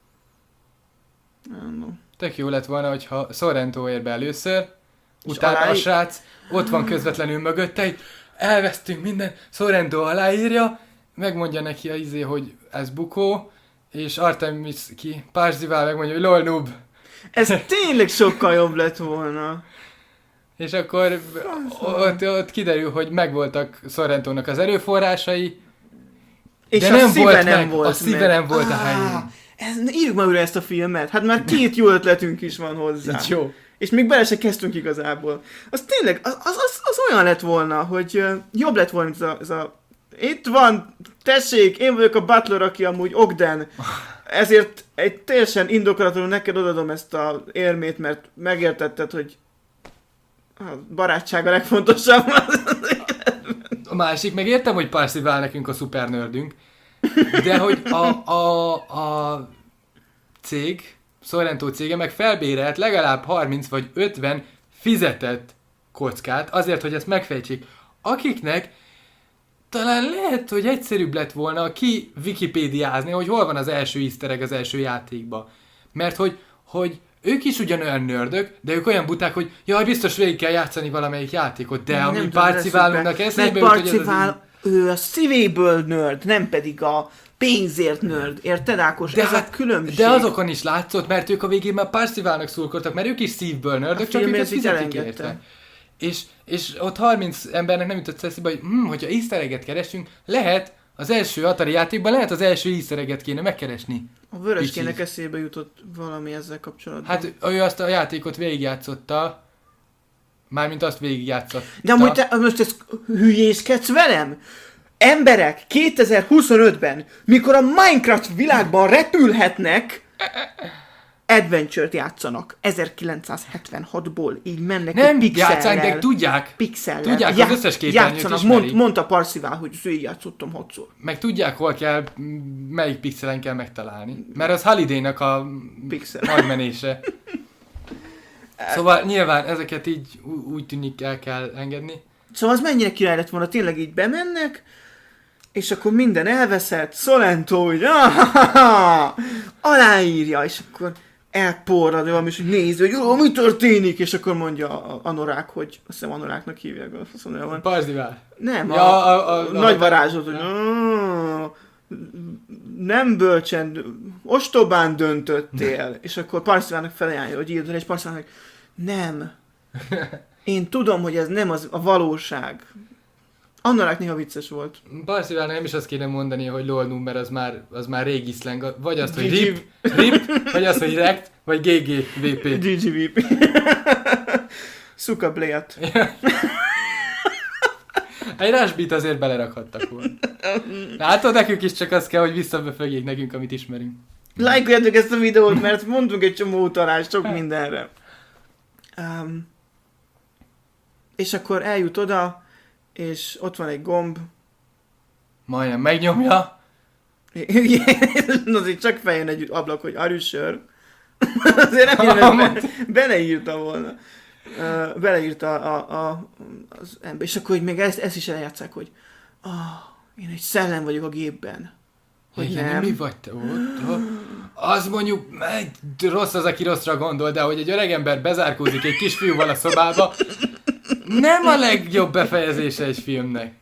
Nem tudom. Tök jó lett volna, hogyha Sorrento ér be először, És utána alá- a srác ott van közvetlenül mögötte, így elvesztünk minden, Sorrento aláírja, megmondja neki a izé, hogy ez bukó, és Artemis ki Parzival megmondja, hogy lol noob. Ez tényleg sokkal jobb lett volna. És akkor ott, ott kiderül, hogy megvoltak Sorrentónak az erőforrásai, És de a nem szíve volt nem meg, volt a szíve meg. nem volt a Á, helyén. Ez, írjuk már újra ezt a filmet. Hát már két jó ötletünk is van hozzá. Így jó. És még bele se kezdtünk igazából. Az tényleg, az, az, az, az olyan lett volna, hogy uh, jobb lett volna ez a, ez a... Itt van, tessék, én vagyok a butler, aki amúgy Ogden. Ezért egy teljesen indokolatlanul neked odadom ezt az érmét, mert megértetted, hogy a barátság a legfontosabb. A másik, meg értem, hogy Parzival nekünk a szuper nördünk, de hogy a, a, a cég, Sorrento cége meg felbérelt legalább harminc vagy ötven fizetett kockát azért, hogy ezt megfejtsék, akiknek talán lehet, hogy egyszerűbb lett volna ki wikipédiázni, hogy hol van az első easter egg az első játékba. Mert hogy, hogy ők is ugyanolyan nördök, de ők olyan buták, hogy jaj, biztos végig kell játszani valamelyik játékot, de Nem ami tudom, Parzivalnak eszükbe. eszébe Mert jut, hogy ez az Parzival ő a szívéből nerd, nem pedig a pénzért nerd. Érted, Ákos? De ez hát, a különbség. De azokon is látszott, mert ők a végén már Parzivalnak szurkoltak, mert ők is szívből nerdök, csak őket fizetik érte. És, és ott harminc embernek nem jutott eszébe, hogy hm, hogyha easter egget keresünk, lehet az első Atari játékban, lehet az első easter egget kéne megkeresni. A Vöröskének eszébe jutott valami ezzel kapcsolatban. Hát ő azt a játékot végigjátszotta, mármint azt végigjátszotta. De amúgy te most ezt hülyéskedsz velem? Emberek kétezer-huszonötben, mikor a Minecraft világban repülhetnek, Adventure-t játszanak. ezerkilencszázhetvenhatból így mennek nem egy pixellel. Nem játszák, de tudják. Pixellel. Tudják, Já- az összes képernyőt játszanak. ismerik. Mond, mondta Parzival, hogy végig játszottam hatszor. Meg tudják, hol kell, melyik pixelen kell megtalálni. Mert az Holiday-nak a Pixel. nagymenése. Szóval nyilván ezeket így úgy tűnik el kell engedni. Szóval az mennyire király lett volna, tényleg így bemennek, és akkor minden elveszett, Szolento, hogy aláírja, és akkor elporrad valami, és nézi, hogy ó, mi történik, és akkor mondja a Anorák, hogy azt hiszem Anoráknak hívják, azt mondja, van. Parzival. Nem, ja, a, a, a, a, a nagy a, varázsot, hogy nem bölcsen, ostobán döntöttél, és akkor Parzivalnak felajánlja, hogy írd, és Parzivalnak, nem, én tudom, hogy ez nem az a valóság. Annorák néha vicces volt. Parzival nem is azt kéne mondani, hogy lol number, az már, az már régi slang, vagy azt, hogy rip, rip, vagy azt, hogy rekt, vagy gé gé vé pé. gé gé vé pé. Szuka Bléat. Egy rásbít azért belerakhattak volna. Látod, nekünk is csak az kell, hogy visszabefögjék nekünk, amit ismerünk. Lájkoljátok ezt a videót, mert mondtunk egy csomó utalást sok mindenre. Um, és akkor eljut oda, és ott van egy gomb. Majdnem megnyomja. Azért csak feljön egy ablak, hogy are you sure? Azért nem jön, be, beleírta volna. Uh, beleírta a, a, a, az ember. És akkor hogy még ezt, ezt is eljátszák, hogy ah, én egy szellem vagyok a gépben. Hogy igen, nem. mi vagy te ott? Az mondjuk, egy rossz az, aki rosszra gondol, de hogy egy öregember bezárkózik egy kisfiúval a szobába, nem a legjobb befejezése egy filmnek.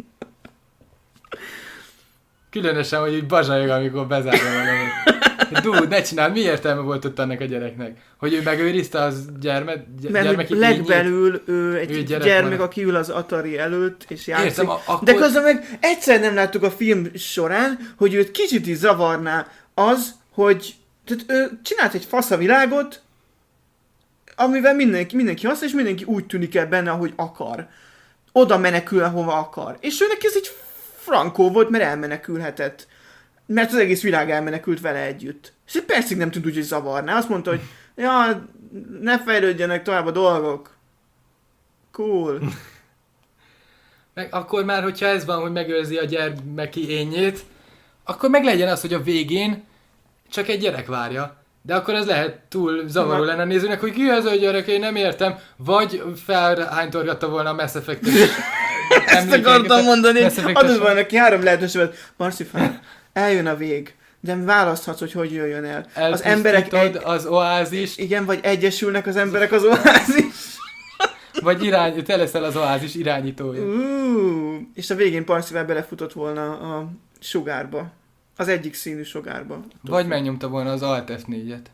Különösen, hogy úgy bazsajog, amikor bezárja magam. Dude, ne csinál, mi értelme volt ott annak a gyereknek? Hogy ő megőrizte az gyermek, gy- mert gyermeki legbelül ő egy ő gyerek, gyermek, van. aki ül az Atari előtt, és játszik. Értem, a- akkor... De közben meg egyszer nem láttuk a film során, hogy őt kicsit is zavarná az, hogy tehát ő csinált egy faszavilágot, amivel mindenki, mindenki használ, és mindenki úgy tűnik el benne, ahogy akar. Oda menekül, ahova akar. És ő neki ez egy frankó volt, mert elmenekülhetett. Mert az egész világ elmenekült vele együtt. És egy percig nem tűnt úgy, hogy zavarná. Azt mondta, hogy ja, ne fejlődjenek tovább a dolgok. Cool. Meg akkor már, hogyha ez van, hogy megőrzi a gyermeki énjét, akkor meg legyen az, hogy a végén csak egy gyerek várja. De akkor ez lehet túl zavaró lenne a nézőnek, hogy ki az a gyerek, én nem értem. Vagy felhánytorgatta volna a Mass Effect-es. Ezt akartam mondani, adod van neki három lehetőséget. Marcifán, eljön a vég, de választhatsz, hogy hogy jöjjön el. Az emberek egy... az oázis. Igen, vagy egyesülnek az emberek az oázis. Vagy irány, te leszel az oázis irányítója. Uh, és a végén Parzival belefutott volna a sugárba. Az egyik színű sugárba. Vagy megnyomta volna az Alt ef négyet.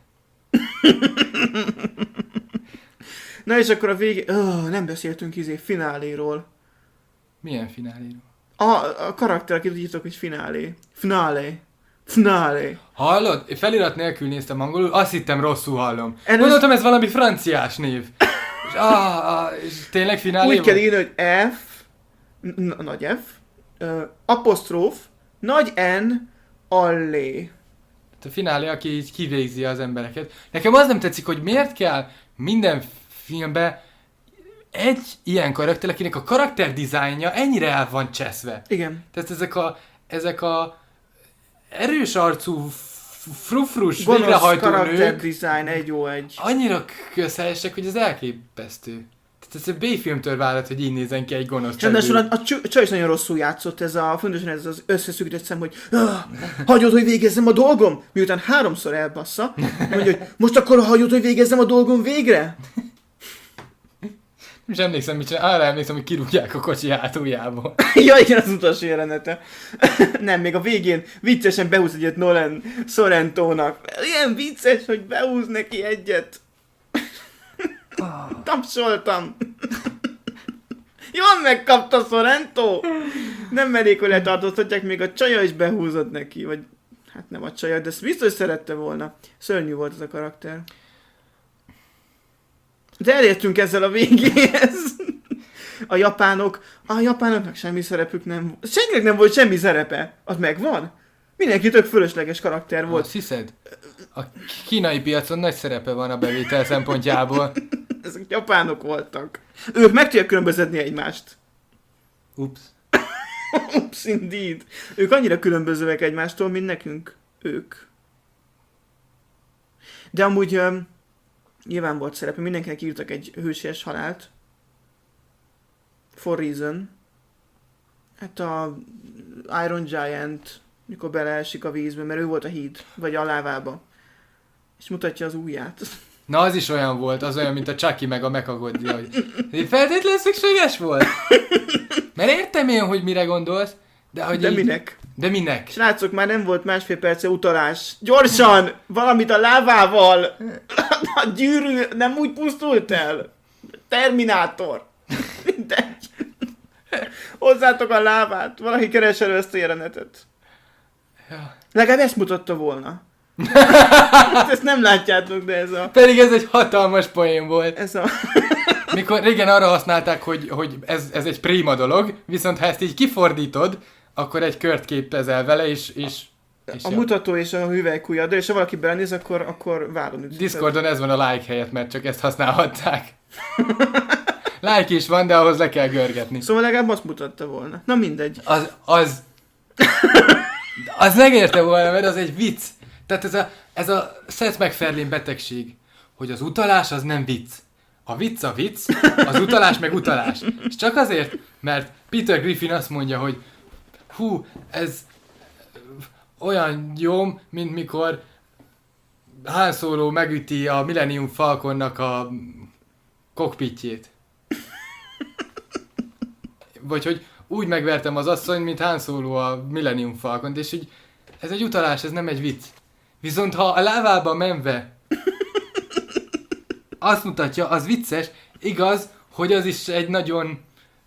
Na és akkor a végén... Oh, nem beszéltünk izé fináléról. Milyen fináléról? A, a karakter, akit úgy írtok, hogy finálé. Finálé. Finálé. Hallod? Felirat nélkül néztem angolul, azt hittem rosszul hallom. Elősz... Gondoltam, ez valami franciás név. És, ah, ah, és tényleg finálé Úgy van? kell írni, hogy F, n- nagy F, uh, apostróf, nagy N, allé. A finálé, aki így kivégzi az embereket. Nekem az nem tetszik, hogy miért kell minden filmbe egy ilyen karakter, akinek a karakter dizájnja ennyire el van cseszve. Igen. Tehát ezek a, ezek a erős arcú, frufrus, Gonosz végrehajtó karakter nők design, egy jó egy. annyira közhelyesek, hogy ez elképesztő. Tehát ez a B-filmtől vállalt, hogy így nézen ki egy gonosz csajből. Ráadásul a, a csaj is nagyon rosszul játszott, ez a, fontosan ez az összeszűkített szem, hogy ah, hagyod, hogy végezzem a dolgom, miután háromszor elbassza, mondja, hogy most akkor hagyod, hogy végezzem a dolgom végre? És emlékszem, mit csinál, arra emlékszem, hogy kirúgják a kocsi hátuljából. Ja, igen, az utolsó jelenete. Nem, még a végén viccesen behúz egyet Nolan Sorrentónak. Ilyen vicces, hogy behúz neki egyet. Tapsoltam. Jól megkapta Sorrento. Nem merék, hogy letartóztatják, még a csaja is behúzott neki. Vagy hát nem a csaja, de ezt biztos szerette volna. Szörnyű volt az a karakter. De elértünk ezzel a végéhez. A japánok, a japánoknak semmi szerepük nem volt. Senkinek nem volt semmi szerepe. Az megvan? Mindenki tök fölösleges karakter volt. Azt hiszed? A kínai piacon nagy szerepe van a bevétel szempontjából. Ezek japánok voltak. Ők meg tudják különbözetni egymást. Ups. Ups, indeed. Ők annyira különbözőek egymástól, mint nekünk. Ők. De amúgy um, nyilván volt szerepe. Mindenkinek írtak egy hősies halált. For reason. Hát a Iron Giant, mikor beleesik a vízbe, mert ő volt a híd, vagy a lávába. És mutatja az ujját. Na, az is olyan volt, az olyan, mint a Chucky meg a Mechagodzilla, hogy feltétlenül szükséges volt. Mert értem én, hogy mire gondolsz, de hogy De így... minek? De minek? Srácok, már nem volt másfél perce utalás. Gyorsan! Valamit a lávával! A gyűrű nem úgy pusztult el. Terminátor. Mindegy. Hozzátok a lávát. Valaki keres elő ezt a jelenetet. Ja. Legalább ezt mutatta volna. Ezt nem látjátok, de ez a... Pedig ez egy hatalmas poén volt. Ez a... Mikor régen arra használták, hogy, hogy ez, ez egy prima dolog, viszont ha ezt így kifordítod, akkor egy kört képezel vele, és... és, és A ja. mutató és a hüvelykujja, de és ha valaki belenéz, akkor, akkor várom. Discordon ez van a like helyett, mert csak ezt használhatták. Like is van, de ahhoz le kell görgetni. Szóval legalább azt mutatta volna. Na mindegy. Az, az... Az megérte volna, mert az egy vicc. Tehát ez a, ez a Seth MacFarlane betegség, hogy az utalás az nem vicc. A vicc a vicc, az utalás meg utalás. És csak azért, mert Peter Griffin azt mondja, hogy hú, ez olyan jó, mint mikor Han Solo megüti a Millennium Falconnak a kokpitjét. Vagy hogy úgy megvertem az asszony, mint Han Solo a Millennium Falcont, és így ez egy utalás, ez nem egy vicc. Viszont ha a lávába menve azt mutatja, az vicces, igaz, hogy az is egy nagyon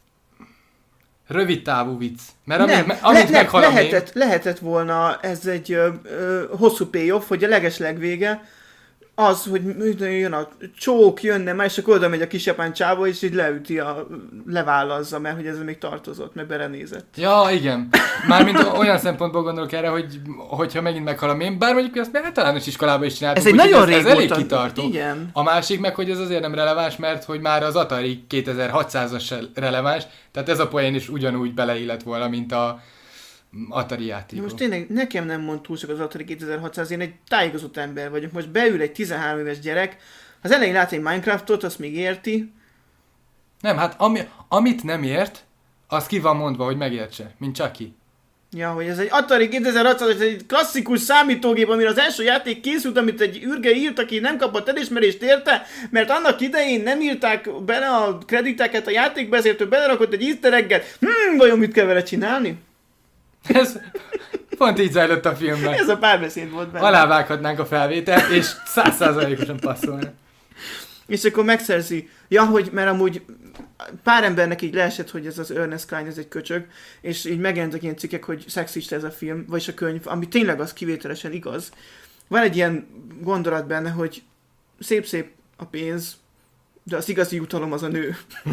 rövid távú vicc. Mert amint, nem, amint le, meghal le, a lehetett, mély... lehetett volna ez egy ö, ö, hosszú payoff, hogy a legeslegvége az, hogy jön a csók, jönne már, és akkor oda megy a kis japán csávó, és így leüti, a, levállazza, mert hogy ez még tartozott, mert belenézett. Ja, igen. Mármint olyan szempontból gondolok erre, hogy hogyha megint meghal a mém, bár mondjuk ezt már általános iskolában is csináltuk. Ez egy nagyon ez, ez régóta. elég kitartó. Igen. A másik meg, hogy ez azért nem releváns, mert hogy már az Atari kétezer-hatszázas se releváns, tehát ez a poén is ugyanúgy beleillett volna, mint a Atari játékok. Most tényleg nekem nem mond túl sok az Atari kétezer-hatszáz, én egy tájékozott ember vagyok. Most beül egy tizenhárom éves gyerek, az elején lát egy Minecraftot, azt még érti. Nem, hát ami, amit nem ért, az ki van mondva, hogy megértse, mint Chucky. Ja, hogy ez egy Atari kétezer-hatszáz, ez egy klasszikus számítógép, amire az első játék készült, amit egy ürge írt, aki nem kapott elismerést érte, mert annak idején nem írták bele a krediteket a játékba, ezért ő belerakott egy easter egget. Hmm, vajon mit kell vele csinálni? Ez pont így zajlott a filmben. Ez a párbeszéd volt benne. Alávághatnánk a felvételt, és száz százalékosan passzolna. És akkor megszerzi. Ja, hogy mert amúgy pár embernek így leesett, hogy ez az Ernest Cline, ez egy köcsög, és így megjelentek ilyen cikkek, hogy szexista ez a film, vagyis a könyv, ami tényleg az kivételesen igaz. Van egy ilyen gondolat benne, hogy szép-szép a pénz, de az igazi jutalom az a nő.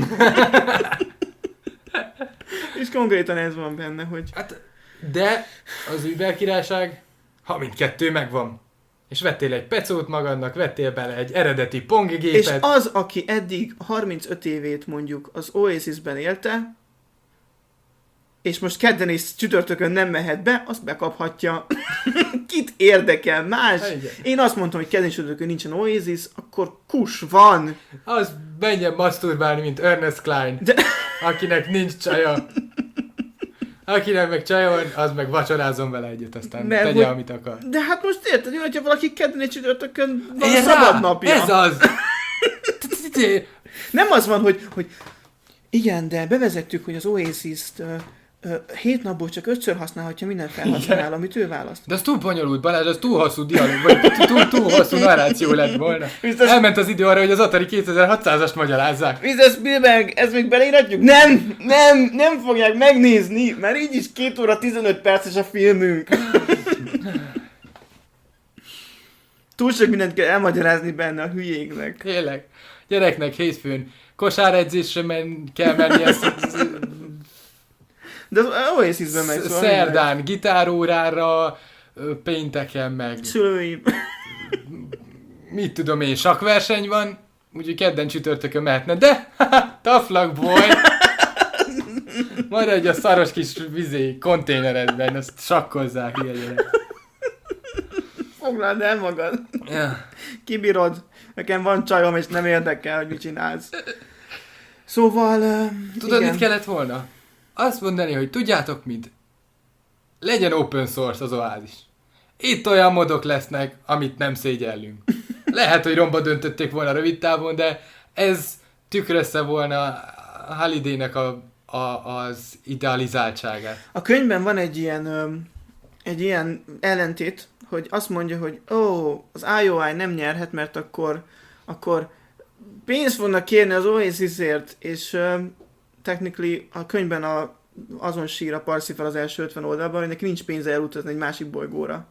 És konkrétan ez van benne, hogy... Hát, de az Uber királyság, ha mindkettő megvan. És vettél egy pecót magadnak, vettél bele egy eredeti pongi gépet. És az, aki eddig harmincöt évét mondjuk az Oasisben élte, és most kedden és csütörtökön nem mehet be, azt bekaphatja. Kit érdekel más? Igen. Én azt mondtam, hogy kedden és csütörtökön nincsen Oasis, akkor kus van. Az menjen maszturbálni, mint Ernest Cline, De... akinek nincs csaja. Akinek meg csaja van, az meg vacsorázom vele együtt, aztán Mert tegye, hogy- amit akar. De hát most érted, hogy ha valaki kedden és csütörtökön van Én szabad rá, napja. Ez az! izé... Nem az van, hogy, hogy igen, de bevezettük, hogy az Oasis-t ö, ö, hét napból csak ötször használhatja minden felhasználó, amit ő választ. De az túl bonyolult, Balázs, az túl hosszú dialóg, vagy túl, túl hosszú narráció lett volna. Biztos... Elment az idő arra, hogy az Atari kétezer-hatszázast magyarázzák. miszter Spielberg, ezt még beleíratjuk? Nem, nem, nem fogják megnézni, mert így is két óra tizenöt perces a filmünk. Túl sok mindent kell elmagyarázni benne a hülyéknek. Tényleg. Gyereknek hétfőn kosáredzésre men, kell menni, ezt, De az Oasis-ben megy, szóval szerdán gitárórára, ö, pénteken meg, szülői. mit tudom én, sakkverseny van, úgyhogy kedden csütörtökön mehetne, de tough luck boy! Maradj a szaros kis vizé konténeredben, azt sakkozzák, hülye gyerek. Foglald el magad. Ja. Kibírod. Nekem van csajom, és nem érdekel, hogy mit csinálsz. Szóval, uh, Tudod, igen. mit kellett volna? Azt mondani, hogy tudjátok mit? Legyen open source az Oasis. Itt olyan modok lesznek, amit nem szégyellünk. Lehet, hogy romba döntötték volna rövid távon, de ez tükrözte volna Halliday-nek a, a, az idealizáltságát. A könyvben van egy ilyen, um, egy ilyen ellentét, hogy azt mondja, hogy ó, oh, az I O I nem nyerhet, mert akkor, akkor pénzt fognak kérni az Oasisért, és um, technically a könyvben a, azon sír a Parsifal az első ötven oldalban, hogy neki nincs pénze elutazni egy másik bolygóra.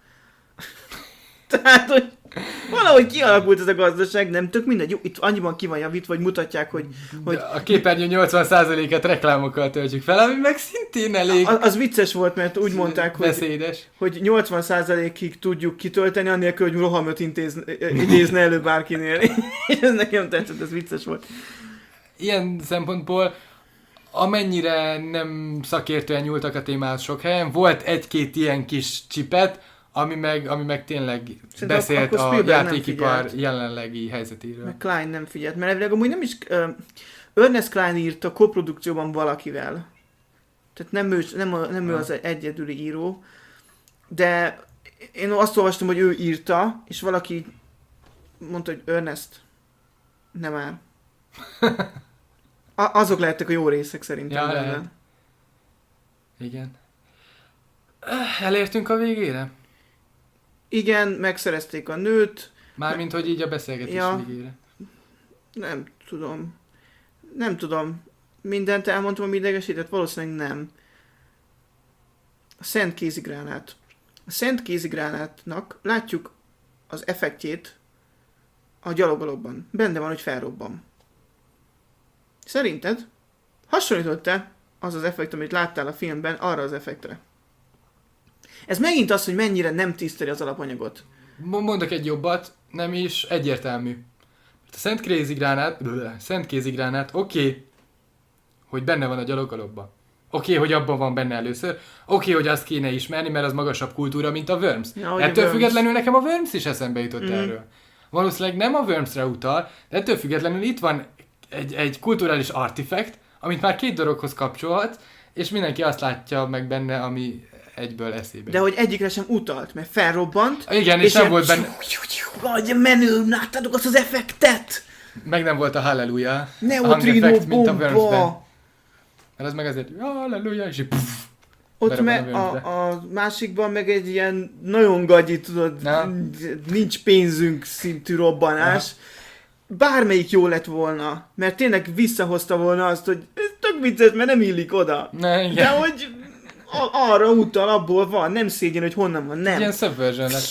Tehát, hogy valahogy kialakult ez a gazdaság, nem tök mindegy. Jó, itt annyiban ki van javítva, hogy mutatják, hogy... hogy a képernyő nyolcvan százalékát reklámokkal töltjük fel, ami meg szintén elég az, az vicces volt, mert úgy mondták, hogy, beszédes. hogy nyolcvan százalékig tudjuk kitölteni, annélkül, hogy rohamot intéz, idézne elő bárkinél. És ez nekem tetszett, ez vicces volt. Ilyen szempontból, amennyire nem szakértően nyúltak a témához sok helyen, volt egy-két ilyen kis csipet, ami meg, ami meg tényleg Szerintem beszélt akkor a Spielberg nem játékipar figyelt. jelenlegi helyzetéről. Meg Klein nem figyelt, mert elvileg amúgy nem is... Uh, Ernest Klein írta koprodukcióban valakivel. Tehát nem ő, nem, a, nem ő az egyedüli író, de én azt olvastam, hogy ő írta, és valaki mondta, hogy Ernest, nem már. A- azok lehettek a jó részek szerintem. Ja, benne. lehet. Igen. Elértünk a végére? Igen, megszerezték a nőt, Mármint, hogy így a beszélgetés Ja. végére. nem tudom. Nem tudom. Mindent elmondtam, ami idegesített? Valószínűleg nem. A szent kézigránát. A szent kézigránátnak látjuk az effektjét a gyalogolóban. Benne van, hogy felrobban. Szerinted hasonlított-e az az effekt, amit láttál a filmben, arra az effektre? Ez megint az, hogy mennyire nem tiszteli az alapanyagot. Mondok egy jobbat, nem is egyértelmű. A Szent Kézigránát, Szent Kézigránát, oké, okay, hogy benne van a gyaloggalobban. Oké, okay, hogy abban van benne először. Oké, okay, hogy azt kéne ismerni, mert az magasabb kultúra, mint a Worms. Ja, ettől Worms. függetlenül nekem a Worms is eszembe jutott Mm. erről. Valószínűleg nem a Wormsre utal, de ettől függetlenül itt van egy, egy kulturális artifact, amit már két dologhoz kapcsolhat, és mindenki azt látja meg benne, ami egyből eszébe. De hogy egyikre sem utalt, mert felrobbant. Igen, és, és nem ilyen- volt benne, Vagy menő, láttátok azt az effektet? meg nem volt a halleluja, Neutrino hangeffekt, mint a Wormsben. bomba. Mert az meg azért, halleluja, és így puff, Ott Berobban me, a Wormsbe. a, a másikban meg egy ilyen nagyon gagyi, tudod, Na. nincs pénzünk szintű robbanás. Bármelyik jó lett volna, mert tényleg visszahozta volna azt, hogy ez tök vicces, mert nem illik oda. Ne, igen. De hogy a, arra utal, abból van, nem szégyen, hogy honnan van, nem. Ilyen subversion lett.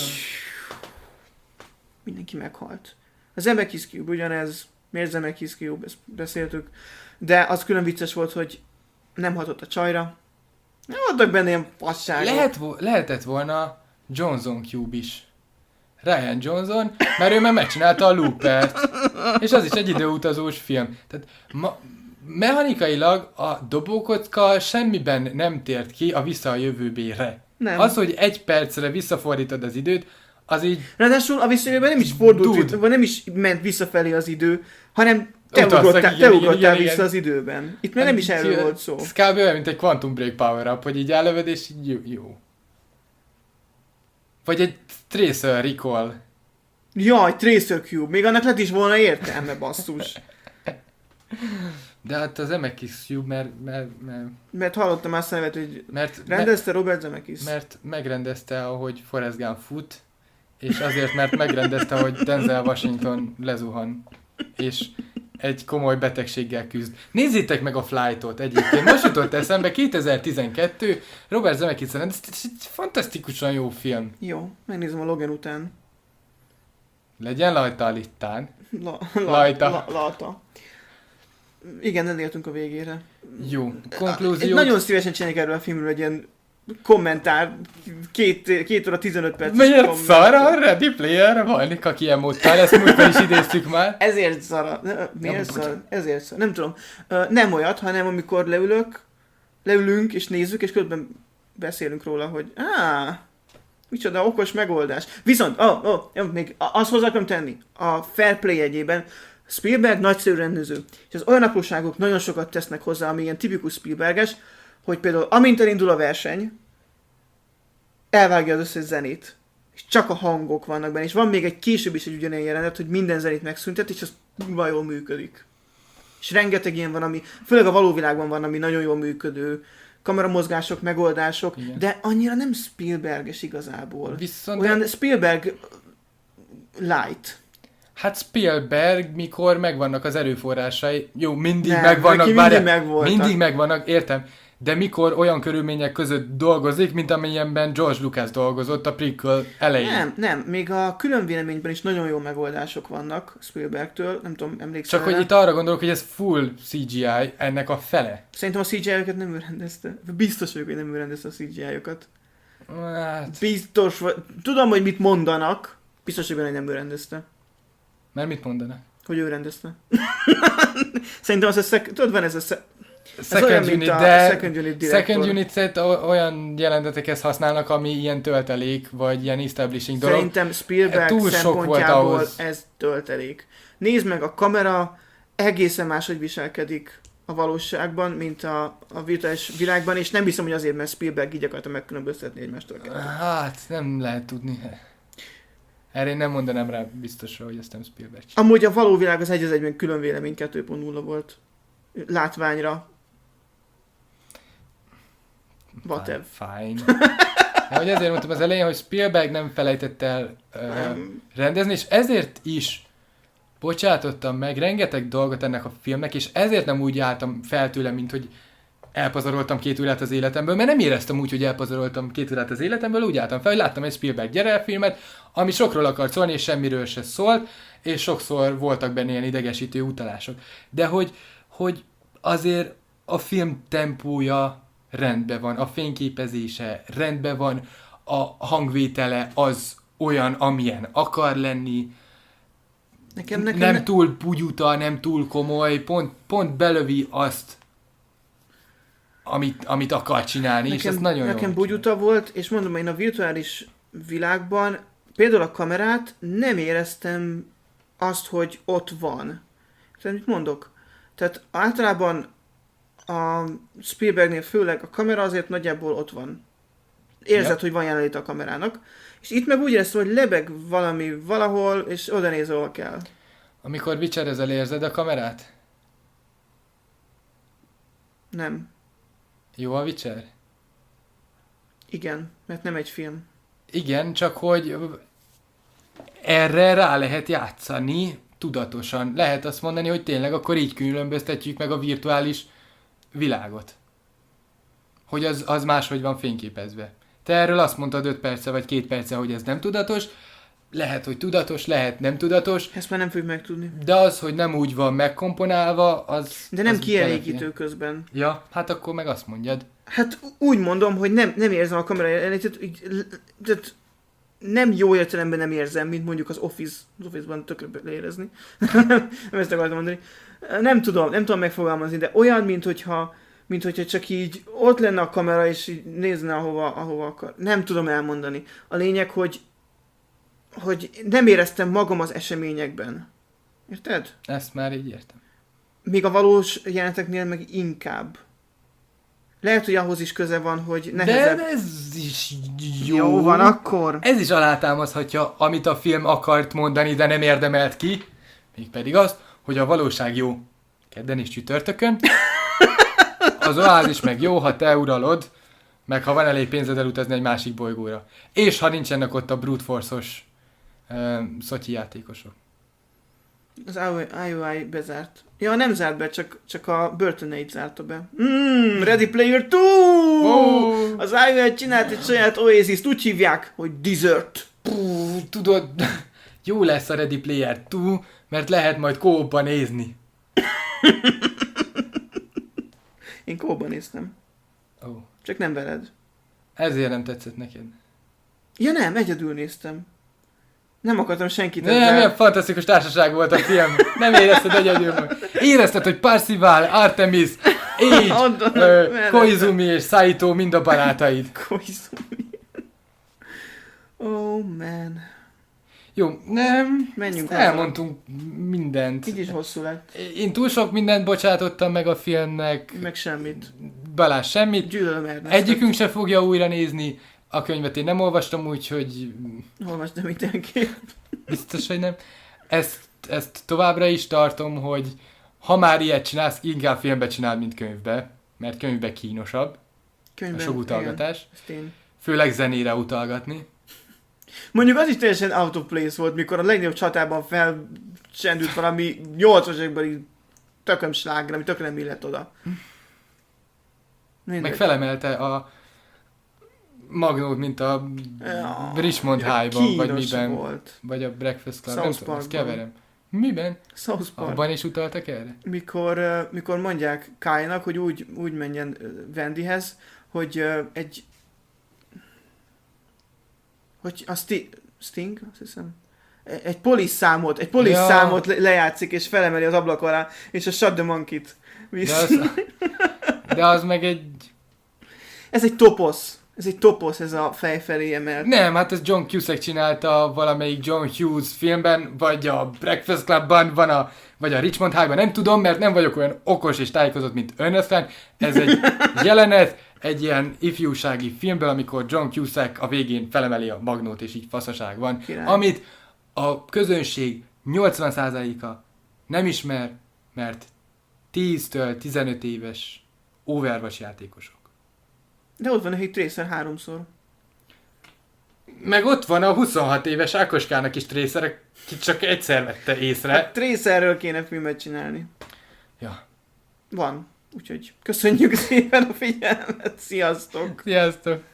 Mindenki meghalt. A Zemeckis Cube ugyanez, miért Zemeckis Cube, ezt beszéltük, de az külön vicces volt, hogy nem hatott a csajra. Nem voltak benne ilyen fasságok. Lehet, vo- lehetett volna Johnson Cube is. Ryan Johnson, mert ő már megcsinálta a Loopert. És az is egy időutazós film. Tehát ma- mechanikailag a dobókocka semmiben nem tért ki a Vissza a jövőbére. Nem. Az, hogy egy percre visszafordítod az időt, az így Ráadásul a visszajövőben nem is fordult, Dude. vagy nem is ment visszafelé az idő, hanem te Utaztak, ugrottál, igen, te igen, ugrottál igen, vissza igen. az időben. Itt már nem is erről volt szó. Ez kb. Olyan, mint egy Quantum Break power-up, hogy így előved és így jó. jó. Vagy egy Tracer Recall. Jaj, Tracer Cube, még annak lett is volna értelme, basszus. De hát az em eksz u, mert, mert, mert, Mert hallottam azt a nevet, hogy mert, rendezte Robert Zemeckis. mert megrendezte, ahogy Forrest Gump fut, és azért, mert megrendezte, hogy Denzel Washington lezuhan, és egy komoly betegséggel küzd. Nézzétek meg a Flight-ot egyébként. Most jutott eszembe, kétezer-tizenkettő, Robert Zemeckis rendezte, ez egy fantasztikusan jó film. Jó, megnézem a Logan után. Legyen rajta a littán. La, la, Lajta. La, lata. Igen, elértünk a végére. Jó, Én konklúzió. nagyon szívesen csináljuk erről a filmről egy ilyen kommentár, két, két óra tizenöt perc. Miért szar a Ready Player One, aki ilyen módtál, ezt múltkor is idéztük már. Ezért szar. Miért szar? Ezért szar. Nem tudom. Ö, nem olyat, hanem amikor leülök, leülünk és nézzük, és közben beszélünk róla, hogy áh, micsoda okos megoldás. Viszont, oh, oh, jó, még azt hozzá akarom tenni. A Fair Play jegyében Spielberg nagyszerű rendező. És az olyan apróságok nagyon sokat tesznek hozzá, ami ilyen tipikus Spielberges, hogy például amint elindul a verseny, elvágja az összes zenét. És csak a hangok vannak benne. És van még egy később is egy ugyanilyen jelenet, hogy minden zenét megszüntet, és az kurva jól működik. És rengeteg ilyen van, ami, főleg a való világban van, ami nagyon jól működő, kameramozgások, megoldások, igen. De annyira nem Spielberges igazából. Viszont olyan de... Spielberg light. Hát Spielberg, mikor megvannak az erőforrásai, jó, mindig nem, megvannak, mindig bár megvoltak. mindig megvannak, értem, de mikor olyan körülmények között dolgozik, mint amilyenben George Lucas dolgozott a prequel elején. Nem, nem, még a külön véleményben is nagyon jó megoldások vannak Spielbergtől, nem tudom, emlékszem. Csak hogy itt arra gondolok, hogy ez full cé gé í, ennek a fele. Szerintem a cé gé í-okat nem ő rendezte. Biztos vagyok, hogy nem ő rendezte a cé gé í-okat. Hát... Biztos vagy. Tudom, hogy mit mondanak. Biztos, hogy nem ő rendezte. Mert mit mondanak? Hogy ő rendezte. Szerintem az a szek... Tudod, van ez a szek... Second olyan, unit, mint a de second unit director. second unit olyan jelentetekhez használnak, ami ilyen töltelék, vagy ilyen establishing dolog. Szerintem Spielberg túl szempontjából ez töltelék. Nézd meg, a kamera egészen máshogy viselkedik a valóságban, mint a, a virtuális világban, és nem hiszem, hogy azért, mert Spielberg így akarta megkülönböztetni egymástól. Hát, nem lehet tudni. Erre én nem mondanám rá biztosra, hogy ezt nem Spielberg. Amúgy a való világ az egy az egyben külön vélemény kettő pont nulla volt. Látványra. Whatever. Fine. De hogy ezért mondtam az elején, hogy Spielberg nem felejtett el uh, rendezni, és ezért is bocsátottam meg rengeteg dolgot ennek a filmnek, és ezért nem úgy álltam fel tőle, mint hogy elpazaroltam két órát az életemből, mert nem éreztem úgy, hogy elpazaroltam két órát az életemből, úgy álltam fel, hogy láttam egy Spielberg gyerelfilmet, ami sokról akart szólni, és semmiről se szólt, és sokszor voltak benne ilyen idegesítő utalások. De hogy, hogy azért a film tempója rendben van, a fényképezése rendben van, a hangvétele az olyan, amilyen akar lenni, nekem, nekem nem ne... túl bugyuta, nem túl komoly, pont, pont belövi azt, amit, amit akar csinálni, nekem, és ez nagyon nekem jó. bugyuta volt, és mondom, én a virtuális világban például a kamerát nem éreztem azt, hogy ott van. Tehát mit mondok? Tehát általában a Spielbergnél főleg a kamera azért nagyjából ott van. Érzed, ja. hogy van jelenlét a kamerának. És itt meg úgy éreztem, hogy lebeg valami valahol, és oda néz, ahol kell. Amikor vicserezel, érzed a kamerát? Nem. Jó a vicser? Igen, mert nem egy film. Igen, csak hogy erre rá lehet játszani tudatosan. Lehet azt mondani, hogy tényleg akkor így különböztetjük meg a virtuális világot. Hogy az, az máshogy van fényképezve. Te erről azt mondtad öt perce vagy két perce, hogy ez nem tudatos. Lehet, hogy tudatos, lehet nem tudatos. Ezt már nem fogjuk megtudni. De az, hogy nem úgy van megkomponálva, az... De nem az kielégítő belefér. közben. Ja, hát akkor meg azt mondjad. Hát úgy mondom, hogy nem, nem érzem a kamera jelenlétét, tehát nem jó értelemben nem érzem, mint mondjuk az Office, az Office-ban tökre leérezni. Nem ezt akartam mondani. Nem tudom, nem tudom megfogalmazni, de olyan, mint hogyha, mint hogyha csak így ott lenne a kamera, és így nézne ahova, ahova akar. Nem tudom elmondani. A lényeg, hogy, hogy nem éreztem magam az eseményekben. Érted? Ezt már így értem. Még a valós jeleneteknél meg inkább. Lehet, hogy ahhoz is köze van, hogy nehezebb. De ez is jó. Jó van, akkor. Ez is alátámaszthatja, amit a film akart mondani, de nem érdemelt ki. Mégpedig azt, hogy a valóság jó. kedden és csütörtökön. Az oázis meg jó, ha te uralod, meg ha van elég pénzed elutazni egy másik bolygóra. És ha nincsenek ott a brute force-os uh, szotyi játékosok. Az I O I bezárt. Ja, nem zárt be, csak, csak a börtöneit zárta be. Mm, Ready Player kettő! Oh! Az I O I csinált egy saját Oasis-t, úgy hívják, hogy Desert. Puh, tudod, jó lesz a Ready Player kettő, mert lehet majd kóban nézni. Én kóban néztem. Oh. Csak nem veled. Ezért nem tetszett neked. Ja nem, egyedül néztem. Nem akartam senkit Nem, ezzel... milyen fantasztikus társaság volt a film. Nem érezted egyedül meg. Érezted, hogy Parzival, Artemis, Age, uh, Koizumi és Saito mind a barátaid. Koizumi. Oh man. Jó, nem. Menjünk elmondtunk mindent. Így is hosszú lett. Én túl sok mindent bocsátottam meg a filmnek. Meg semmit. Balázs semmit. Gyűlölöm Ernest. Egyikünk se fogja újra nézni. A könyvet én nem olvastam, úgyhogy... Olvastam mindenképp. Biztos, hogy nem. Ezt, ezt továbbra is tartom, hogy ha már ilyet csinálsz, inkább filmbe csinál, mint könyvbe. Mert könyvbe kínosabb. Könyvben, a sok utalgatás. Igen, főleg zenére utalgatni. Mondjuk az is teljesen out of place volt, mikor a legnagyobb csatában felcsendült valami nyolcvanas évekbeli tököm sláger, ami tökre nem illett oda. Mindegy. Meg felemelte a Magnót, mint a ja, Richmond High-ban, vagy miben. Volt. Vagy a Breakfast Club, South nem tudom, ezt Parkban. keverem. Miben? South Park. Abban is utaltak erre? Mikor, uh, mikor mondják Kyle-nak, hogy úgy, úgy menjen uh, Wendyhez, hogy uh, egy hogy a Sti- Sting, azt hiszem, egy police számot, egy police Ja. számot le- lejátszik, és felemeli az ablak alá, és a Shut the Monkey-t visz. De az, de az meg egy... Ez egy toposz. Ez egy toposz, ez a fej felé emelt. Nem, hát ez John Cusack csinálta valamelyik John Hughes filmben, vagy a Breakfast Clubban, van a, vagy a Richmond High-ban, nem tudom, mert nem vagyok olyan okos és tájékozott, mint ön aztán. Ez egy jelenet, egy ilyen ifjúsági filmből, amikor John Cusack a végén felemeli a magnót, és így faszaság van. Király. Amit a közönség nyolcvan százaléka nem ismer, mert tíztől tizenöt éves Overwatch játékosok. De ott van a Hit Tracer háromszor. Meg ott van a huszonhat éves Ákoskának is Tracer, ki csak egyszer vette észre. Hát Tracerről kéne filmet csinálni. Ja. Van. Úgyhogy köszönjük szépen a figyelmet. Sziasztok! Sziasztok!